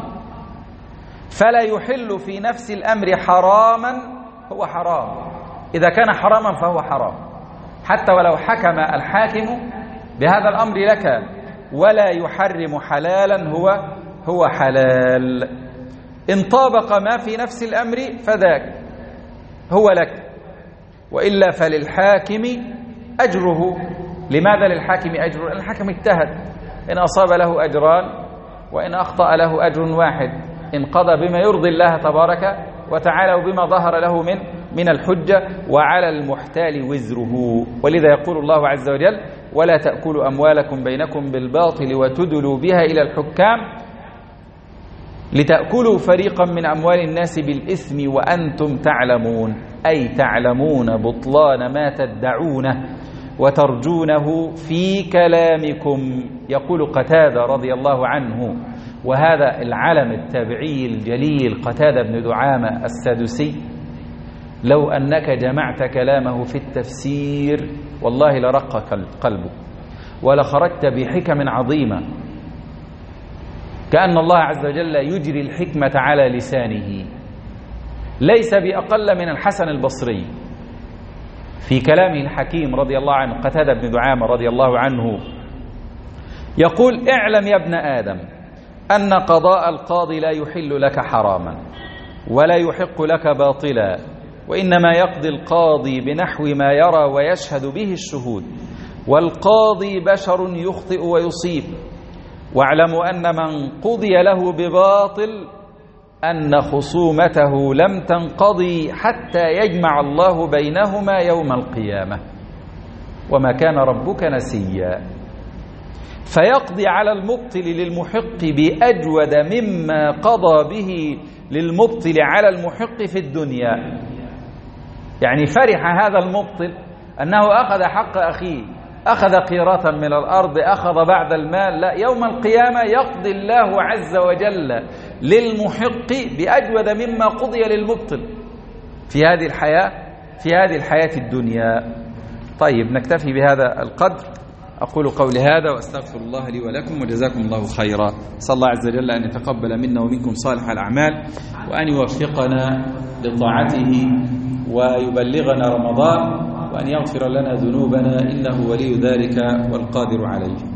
فلا يحل في نفس الأمر حراما هو حرام. إذا كان حراما فهو حرام، حتى ولو حكم الحاكم بهذا الأمر لك، ولا يحرم حلالا هو هو حلال. إن طابق ما في نفس الأمر فذاك هو لك، وإلا فللحاكم أجره. لماذا للحاكم أجر؟ الحاكم اجتهد، إن أصاب له أجران وإن أخطأ له أجر واحد، إن قضى بما يرضي الله تبارك وتعالى وبما ظهر له من من الحجة، وعلى المحتال وزره. ولذا يقول الله عز وجل ولا تأكلوا أموالكم بينكم بالباطل وتدلوا بها إلى الحكام لتأكلوا فريقا من أموال الناس بالإثم وأنتم تعلمون، أي تعلمون بطلان ما تدعونه وترجونه في كلامكم. يقول قتادة رضي الله عنه، وهذا العلم التابعي الجليل قتادة بن دعامة السدوسي، لو أنك جمعت كلامه في التفسير والله لرق قلبه ولخرجت بحكم عظيمة، كأن الله عز وجل يجري الحكمة على لسانه. ليس بأقل من الحسن البصري في كلامه الحكيم رضي الله عنه، قتادة بن دعامة رضي الله عنه يقول اعلم يا ابن آدم أن قضاء القاضي لا يحل لك حراما ولا يحق لك باطلا، وإنما يقضي القاضي بنحو ما يرى ويشهد به الشهود، والقاضي بشر يخطئ ويصيب. واعلموا أن من قضي له بباطل أن خصومته لم تنقضي حتى يجمع الله بينهما يوم القيامة، وما كان ربك نسيا. فيقضي على المبطل للمحق بأجود مما قضى به للمبطل على المحق في الدنيا. يعني فرح هذا المبطل أنه أخذ حق أخيه، أخذ قيراطا من الأرض، أخذ بعد المال. لا، يوم القيامة يقضي الله عز وجل للمحق بأجود مما قضي للمبطل في هذه الحياة في هذه الحياة الدنيا. طيب، نكتفي بهذا القدر. أقول قولي هذا وأستغفر الله لي ولكم، وجزاكم الله خيرا. صلى الله عز وجل أن يتقبل منا ومنكم صالح الأعمال، وأن يوفقنا لطاعته ويبلغنا رمضان، وأن يغفر لنا ذنوبنا، إنه ولي ذلك والقادر عليه.